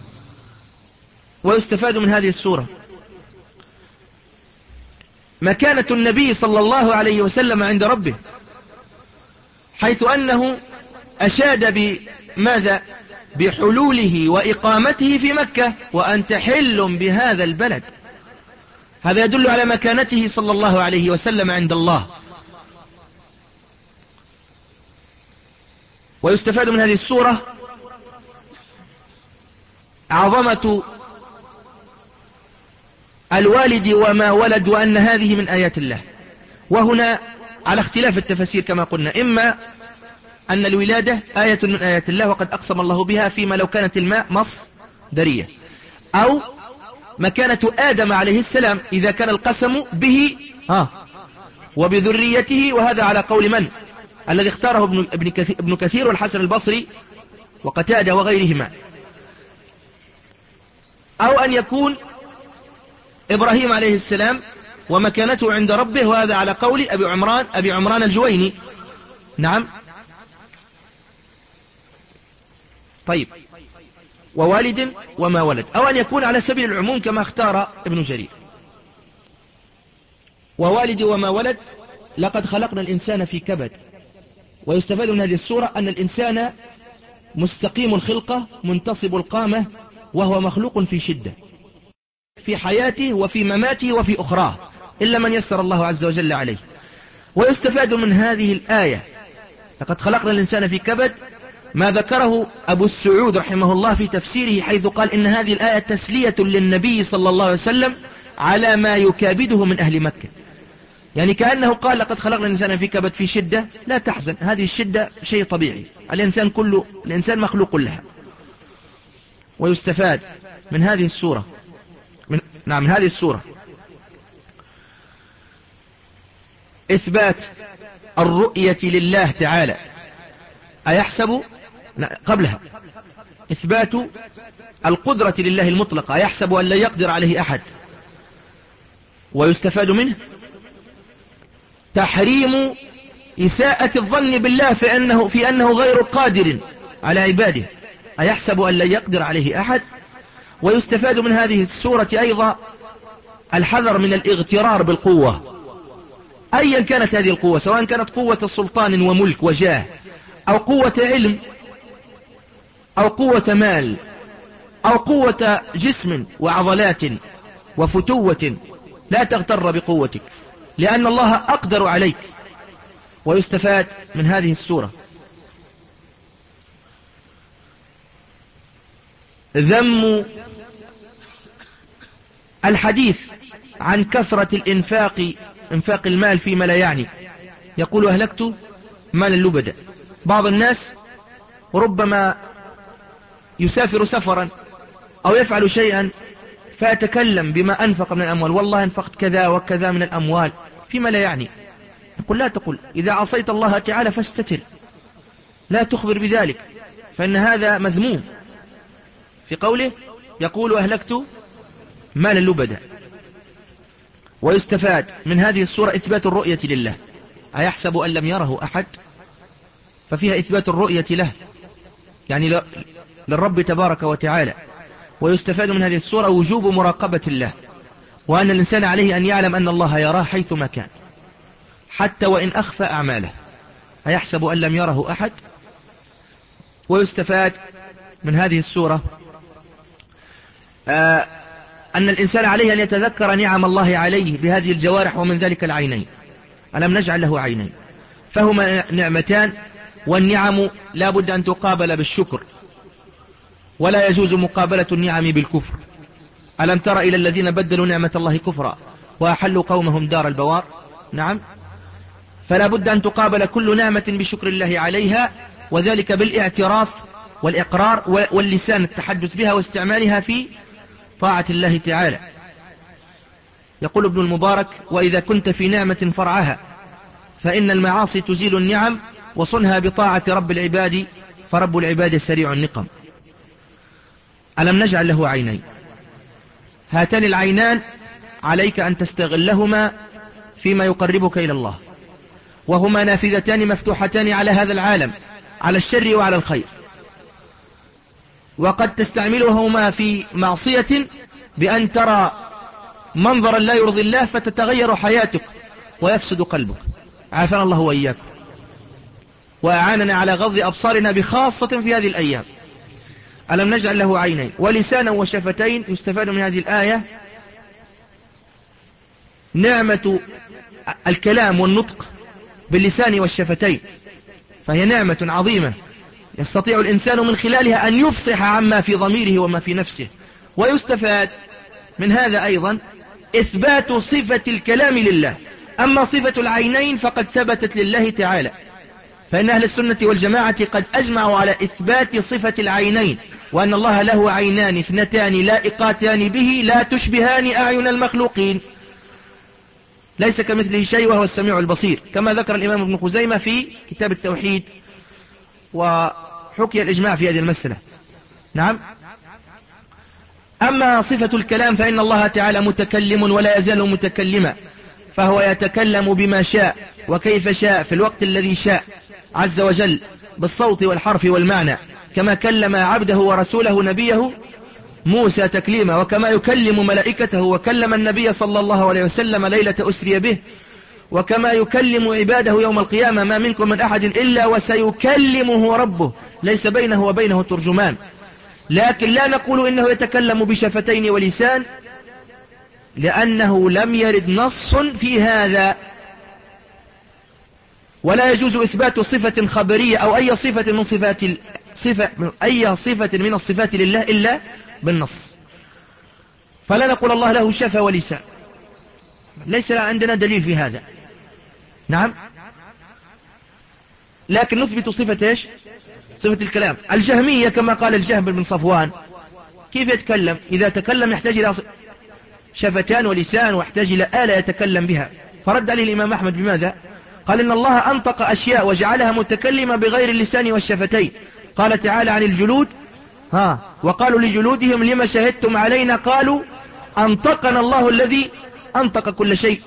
S1: ويستفاد من هذه السورة مكانة النبي صلى الله عليه وسلم عند ربه، حيث أنه أشاد بماذا؟ بحلوله وإقامته في مكة، وأنت حل بهذا البلد. هذا يدل على مكانته صلى الله عليه وسلم عند الله. ويستفاد من هذه السورة عظمة الوالد وما ولد، وأن هذه من آيات الله. وهنا على اختلاف التفسير كما قلنا، إما أن الولادة آية من آيات الله وقد أقسم الله بها فيما لو كانت الماء مصدرية، أو مكانة آدم عليه السلام إذا كان القسم به آه وبذريته، وهذا على قول من؟ الذي اختاره ابن, ابن, كثير ابن كثير والحسن البصري وقتادة وغيرهما. أو أن يكون إبراهيم عليه السلام ومكانته عند ربه، وهذا على قول أبي عمران, أبي عمران الجويني. نعم. طيب، ووالد وما ولد. أو أن يكون على سبيل العموم كما اختار ابن جرير، ووالد وما ولد. لقد خلقنا الإنسان في كبد. ويستفاد من هذه السورة أن الإنسان مستقيم الخلقة منتصب القامة، وهو مخلوق في شدة في حياته وفي مماته وفي أخراه، إلا من يسر الله عز وجل عليه. ويستفاد من هذه الآية لقد خلقنا الإنسان في كبد ما ذكره أبو السعود رحمه الله في تفسيره، حيث قال إن هذه الآية تسلية للنبي صلى الله عليه وسلم على ما يكابده من أهل مكة. يعني كأنه قال لقد خلقنا الإنسان في كبد، في شدة، لا تحزن، هذه الشدة شيء طبيعي، الإنسان كله الإنسان مخلوق لها. ويستفاد من هذه السورة من نعم من هذه السورة إثبات الرؤية لله تعالى. أيحسب قبلها إثبات القدرة لله المطلقة، أيحسب أن لا يقدر عليه أحد. ويستفاد منه تحريم إساءة الظن بالله في أنه, في أنه غير قادر على عباده، أيحسب أن لا يقدر عليه أحد. ويستفاد من هذه السورة أيضا الحذر من الاغترار بالقوة، أيا كانت هذه القوة، سواء كانت قوة سلطان وملك وجاه، أو قوة علم، أو قوة مال، أو قوة جسم وعضلات وفتوة. لا تغتر بقوتك، لأن الله أقدر عليك. ويستفاد من هذه السورة ذم الحديث عن كثرة الإنفاق انفاق المال فيما لا يعني. يقول أهلكت مالا لبدا. بعض الناس ربما يسافر سفرا أو يفعل شيئا فيتكلم بما أنفق من الأموال، والله أنفقت كذا وكذا من الأموال فيما لا يعني. نقول لا تقول، إذا عصيت الله تعالى فاستتر، لا تخبر بذلك، فإن هذا مذموم. في قوله يقول أهلكت مالا لبدا. ويستفاد من هذه السورة إثبات الرؤية لله، أيحسب أن لم يره أحد، ففيها إثبات الرؤية له، يعني للرب تبارك وتعالى. ويستفاد من هذه السورة وجوب مراقبة الله، وأن الإنسان عليه أن يعلم أن الله يراه حيثما كان حتى وإن أخفى أعماله، أيحسب أن لم يره أحد. ويستفاد من هذه السورة آه أن الإنسان عليه أن يتذكر نعم الله عليه بهذه الجوارح، ومن ذلك العينين. ألم نجعل له عينين، فهما نعمتان، والنعم لا بد أن تقابل بالشكر، ولا يجوز مقابلة النعم بالكفر. ألم تر إلى الذين بدلوا نعمة الله كفرا وأحلوا قومهم دار البوار. نعم، فلا بد أن تقابل كل نعمة بشكر الله عليها، وذلك بالاعتراف والإقرار واللسان التحدث بها واستعمالها في طاعة الله تعالى. يقول ابن المبارك: وإذا كنت في نعمة فرعها، فإن المعاصي تزيل النعم، وصنها بطاعة رب العباد، فرب العباد سريع النقم. ألم نجعل له عينين، هاتان العينان عليك أن تستغلهما فيما يقربك إلى الله، وهما نافذتان مفتوحتان على هذا العالم، على الشر وعلى الخير. وقد تستعملهما في معصية بأن ترى منظرا لا يرضي الله فتتغير حياتك ويفسد قلبك، عافانا الله وإياكم، وأعاننا على غض أبصارنا بخاصة في هذه الأيام. ألم نجعل له عينين ولسانا وشفتين. يستفاد من هذه الآية نعمة الكلام والنطق باللسان والشفتين، فهي نعمة عظيمة يستطيع الإنسان من خلالها أن يفصح عما في ضميره وما في نفسه. ويستفاد من هذا أيضا إثبات صفة الكلام لله. أما صفة العينين فقد ثبتت لله تعالى، فإن أهل السنة والجماعة قد أجمعوا على إثبات صفة العينين، وأن الله له عينان اثنتان لائقاتان به لا تشبهان أعين المخلوقين. ليس كمثله شيء وهو السميع البصير، كما ذكر الإمام ابن خزيمة في كتاب التوحيد، وحكي الإجماع في هذه المسألة. نعم. أما صفة الكلام فإن الله تعالى متكلم ولا يزال متكلما، فهو يتكلم بما شاء وكيف شاء في الوقت الذي شاء عز وجل، بالصوت والحرف والمعنى، كما كلم عبده ورسوله نبيه موسى تكليما، وكما يكلم ملائكته، وكلم النبي صلى الله عليه وسلم ليلة أسري به، وكما يكلم عباده يوم القيامة: ما منكم من أحد إلا وسيكلمه ربه ليس بينه وبينه ترجمان. لكن لا نقول إنه يتكلم بشفتين ولسان، لأنه لم يرد نص في هذا، ولا يجوز إثبات صفة خبرية أو أي صفة من صفات صفة أي صفة من الصفات لله إلا بالنص. فلا نقول الله له شفة ولسان، ليس عندنا دليل في هذا. نعم. لكن نثبت صفة إيش؟ صفة الكلام. الجهمية كما قال الجهم بن صفوان: كيف يتكلم؟ إذا تكلم يحتاج إلى شفتان ولسان، ويحتاج إلى آلة يتكلم بها. فرد عليه الإمام أحمد بماذا؟ قال: إن الله أنطق أشياء وجعلها متكلمة بغير اللسان والشفتين. قال تعالى عن الجلود: ها وقالوا لجلودهم لما شهدتم علينا؟ قالوا أنطقنا الله الذي أنطق كل شيء.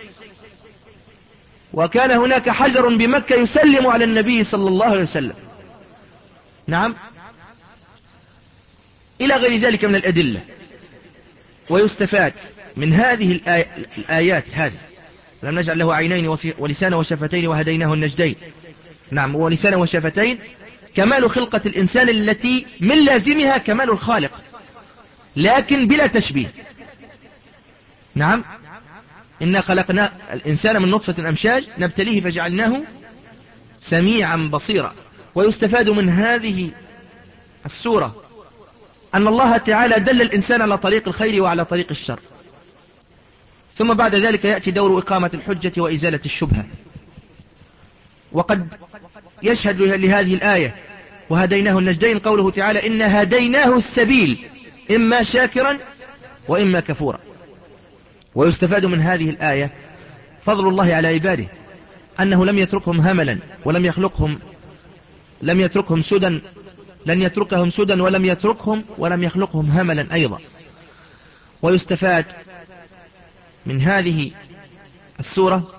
S1: وكان هناك حجر بمكة يسلم على النبي صلى الله عليه وسلم. نعم. إلى غير ذلك من الأدلة. ويستفاد من هذه الآي... الآيات هذه: لم نجعل له عينين ولسانا وشفتين وهديناه النجدين. نعم. ولسانا وشفتين، كمال خلقة الإنسان التي من لازمها كمال الخالق، لكن بلا تشبيه. نعم. إنا خلقنا الإنسان من نطفة أمشاج نبتليه فجعلناه سميعا بصيرا. ويستفاد من هذه السورة أن الله تعالى دل الإنسان على طريق الخير وعلى طريق الشر، ثم بعد ذلك يأتي دور إقامة الحجة وإزالة الشبهة. وقد يشهد لهذه الآية وهديناه النجدين قوله تعالى: إنا هديناه السبيل إما شاكرا وإما كفورا. ويستفاد من هذه الآية فضل الله على عباده، أنه لم يتركهم هملا، ولم يخلقهم لم يتركهم سدى لن يتركهم سدى ولم يتركهم ولم يخلقهم هملا أيضا. ويستفاد من هذه السورة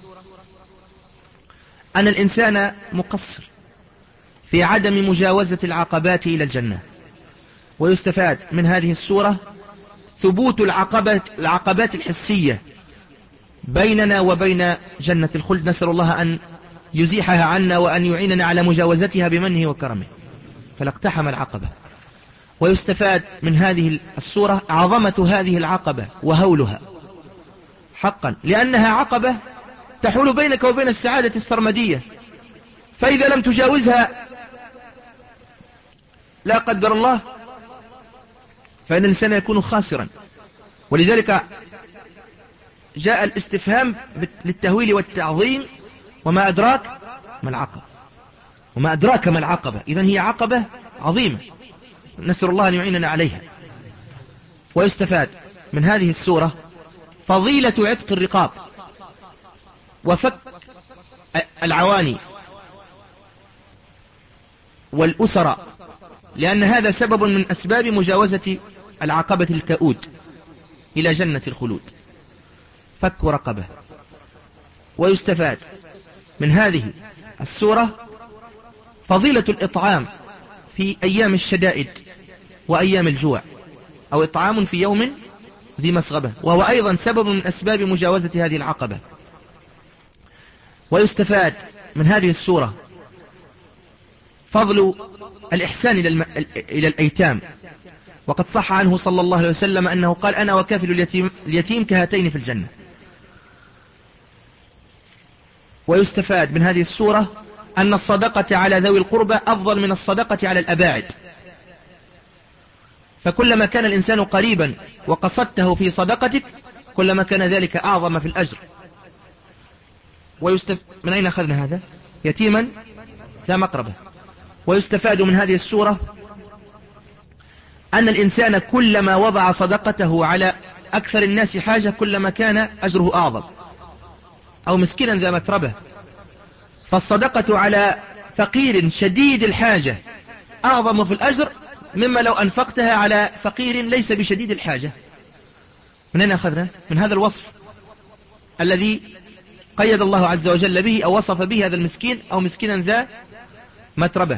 S1: أن الإنسان مقصر في عدم مجاوزة العقبات إلى الجنة. ويستفاد من هذه السورة ثبوت العقبات, العقبات الحسية بيننا وبين جنة الخلد، نسأل الله أن يزيحها عنا وأن يعيننا على مجاوزتها بمنه وكرمه، فلا اقتحم العقبة. ويستفاد من هذه السورة عظمة هذه العقبة وهولها حقا، لأنها عقبة تحول بينك وبين السعادة السرمدية، فإذا لم تجاوزها لا قدر الله فإن الإنسان يكون خاسرا. ولذلك جاء الاستفهام للتهويل والتعظيم: وما أدراك ما العقبة، وما أدراك ما العقبة. إذن هي عقبة عظيمة، نسأل الله أن يعيننا عليها. ويستفاد من هذه السورة فضيلة عتق الرقاب وفك العواني والأسرى، لأن هذا سبب من أسباب مجاوزة العقبة الكؤود إلى جنة الخلود، فك رقبة. ويستفاد من هذه السورة فضيلة الإطعام في أيام الشدائد وأيام الجوع، أو إطعام في يوم ذي مسغبة، وهو أيضا سبب من أسباب مجاوزة هذه العقبة. ويستفاد من هذه السورة فضل الإحسان إلى الأيتام، وقد صح عنه صلى الله عليه وسلم أنه قال: أنا وكافل اليتيم, اليتيم كهاتين في الجنة. ويستفاد من هذه السورة أن الصدقة على ذوي القربى أفضل من الصدقة على الأباعد، فكلما كان الإنسان قريبا وقصدته في صدقتك كلما كان ذلك أعظم في الأجر. ويستف... من أين أخذنا هذا؟ يتيما ذا مقربة. ويستفاد من هذه السورة أن الإنسان كلما وضع صدقته على أكثر الناس حاجة كلما كان أجره أعظم. أو مسكينا ذا متربة، فالصدقة على فقير شديد الحاجة أعظم في الأجر مما لو أنفقتها على فقير ليس بشديد الحاجة. من أين أخذنا؟ من هذا الوصف الذي قيد الله عز وجل به أو وصف به هذا المسكين أو مسكينا ذا متربة.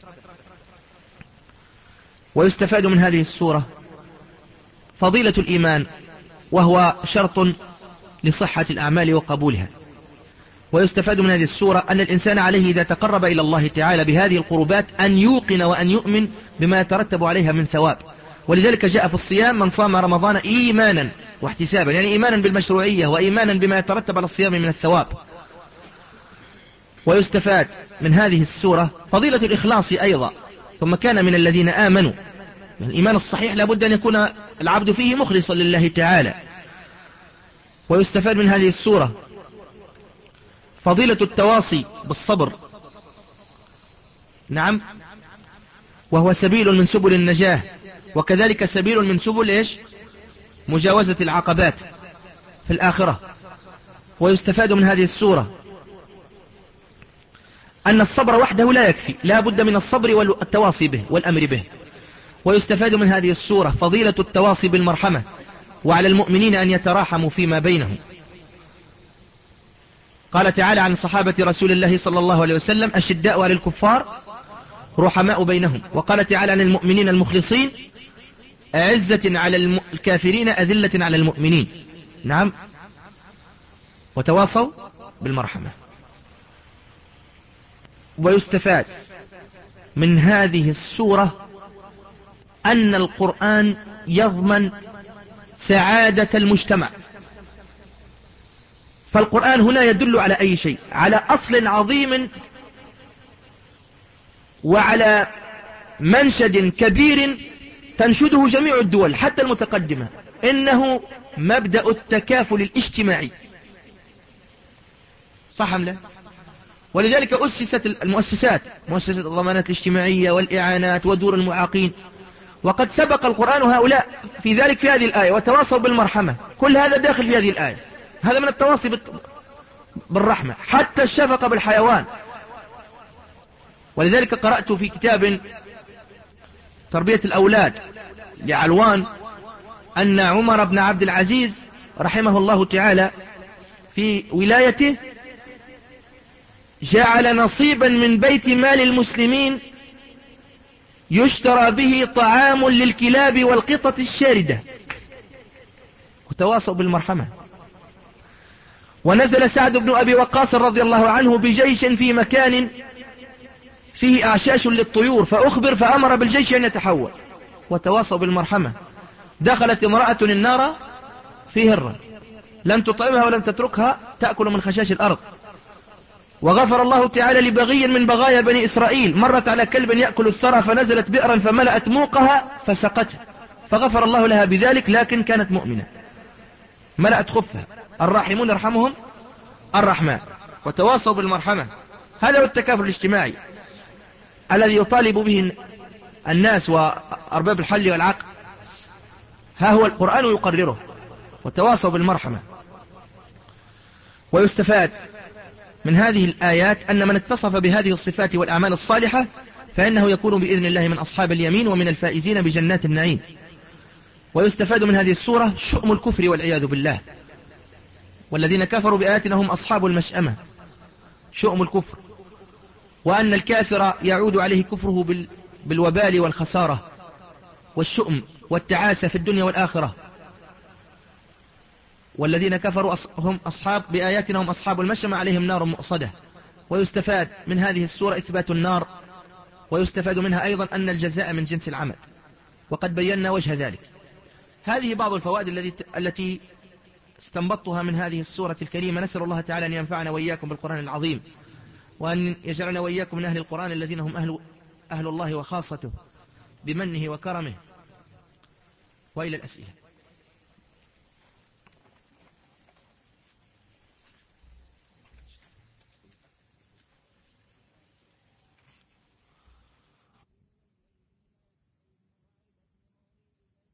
S1: ويستفاد من هذه السورة فضيلة الإيمان، وهو شرط لصحة الأعمال وقبولها. ويستفاد من هذه السورة أن الإنسان عليه إذا تقرب إلى الله تعالى بهذه القربات أن يوقن وأن يؤمن بما يترتب عليها من ثواب. ولذلك جاء في الصيام من صام رمضان إيمانا واحتسابا، يعني إيمانا بالمشروعية وإيمانا بما يترتب على الصيام من الثواب. ويستفاد من هذه السورة فضيلة الإخلاص أيضا. ثم كان من الذين آمنوا، من الإيمان الصحيح لابد أن يكون العبد فيه مخلصا لله تعالى. ويستفاد من هذه السورة فضيلة التواصي بالصبر، نعم، وهو سبيل من سبل النجاة، وكذلك سبيل من سبل إيش؟ مجاوزة العقبات في الآخرة. ويستفاد من هذه السورة أن الصبر وحده لا يكفي، لا بد من الصبر والتواصي به والأمر به. ويستفاد من هذه السورة فضيلة التواصي بالمرحمة، وعلى المؤمنين أن يتراحموا فيما بينهم. قال تعالى عن صحابة رسول الله صلى الله عليه وسلم أشداء على الكفار رحماء بينهم. وقال تعالى عن المؤمنين المخلصين أعزة على الكافرين أذلة على المؤمنين، نعم، وتواصوا بالمرحمة. ويستفاد من هذه السورة أن القرآن يضمن سعادة المجتمع. فالقرآن هنا يدل على أي شيء؟ على أصل عظيم وعلى منشد كبير تنشده جميع الدول حتى المتقدمة، إنه مبدأ التكافل الاجتماعي. صح أم لا؟ ولذلك أسست المؤسسات، مؤسسة الضمانات الاجتماعية والإعانات ودور المعاقين، وقد سبق القرآن هؤلاء في ذلك في هذه الآية وتواصوا بالمرحمة. كل هذا داخل في هذه الآية، هذا من التواصي بالرحمة، حتى الشفقة بالحيوان. ولذلك قرأت في كتاب تربية الأولاد لعلوان أن عمر بن عبد العزيز رحمه الله تعالى في ولايته جعل نصيبا من بيت مال المسلمين يشترى به طعام للكلاب والقطط الشاردة، وتواصوا بالمرحمة. ونزل سعد بن أبي وقاص رضي الله عنه بجيش في مكان فيه أعشاش للطيور، فأخبر فأمر بالجيش أن يتحول، وتواصوا بالمرحمة. دخلت امرأة النار في هرة، لم تطعمها ولم تتركها تأكل من خشاش الأرض. وغفر الله تعالى لبغي من بغايا بني إسرائيل مرت على كلب يأكل الثرى فنزلت بئرا فملأت موقها فسقته، فغفر الله لها بذلك، لكن كانت مؤمنة ملأت خفها. الراحمون يرحمهم الرحمن. وتواصوا بالمرحمة. هذا هو التكافل الاجتماعي الذي يطالب به الناس وأرباب الحل والعقل، ها هو القرآن يقرره. وتواصوا بالمرحمة. ويستفاد من هذه الآيات أن من اتصف بهذه الصفات والأعمال الصالحة فإنه يكون بإذن الله من أصحاب اليمين ومن الفائزين بجنات النعيم. ويستفاد من هذه السورة شؤم الكفر والعياذ بالله، والذين كفروا بآياتنا هم أصحاب المشأمة، شؤم الكفر، وأن الكافر يعود عليه كفره بالوبال والخسارة والشؤم والتعاسة في الدنيا والآخرة. والذين كفروا هم أصحاب بآياتنا هم أصحاب المشأمة عليهم نار مؤصدة. ويستفاد من هذه السورة إثبات النار. ويستفاد منها أيضا أن الجزاء من جنس العمل، وقد بينا وجه ذلك. هذه بعض الفوائد التي استنبطتها من هذه السورة الكريمة. نسأل الله تعالى أن ينفعنا وإياكم بالقرآن العظيم، وأن يجعلنا وإياكم من أهل القرآن الذين هم أهل, أهل الله وخاصته بمنه وكرمه. وإلى الأسئلة.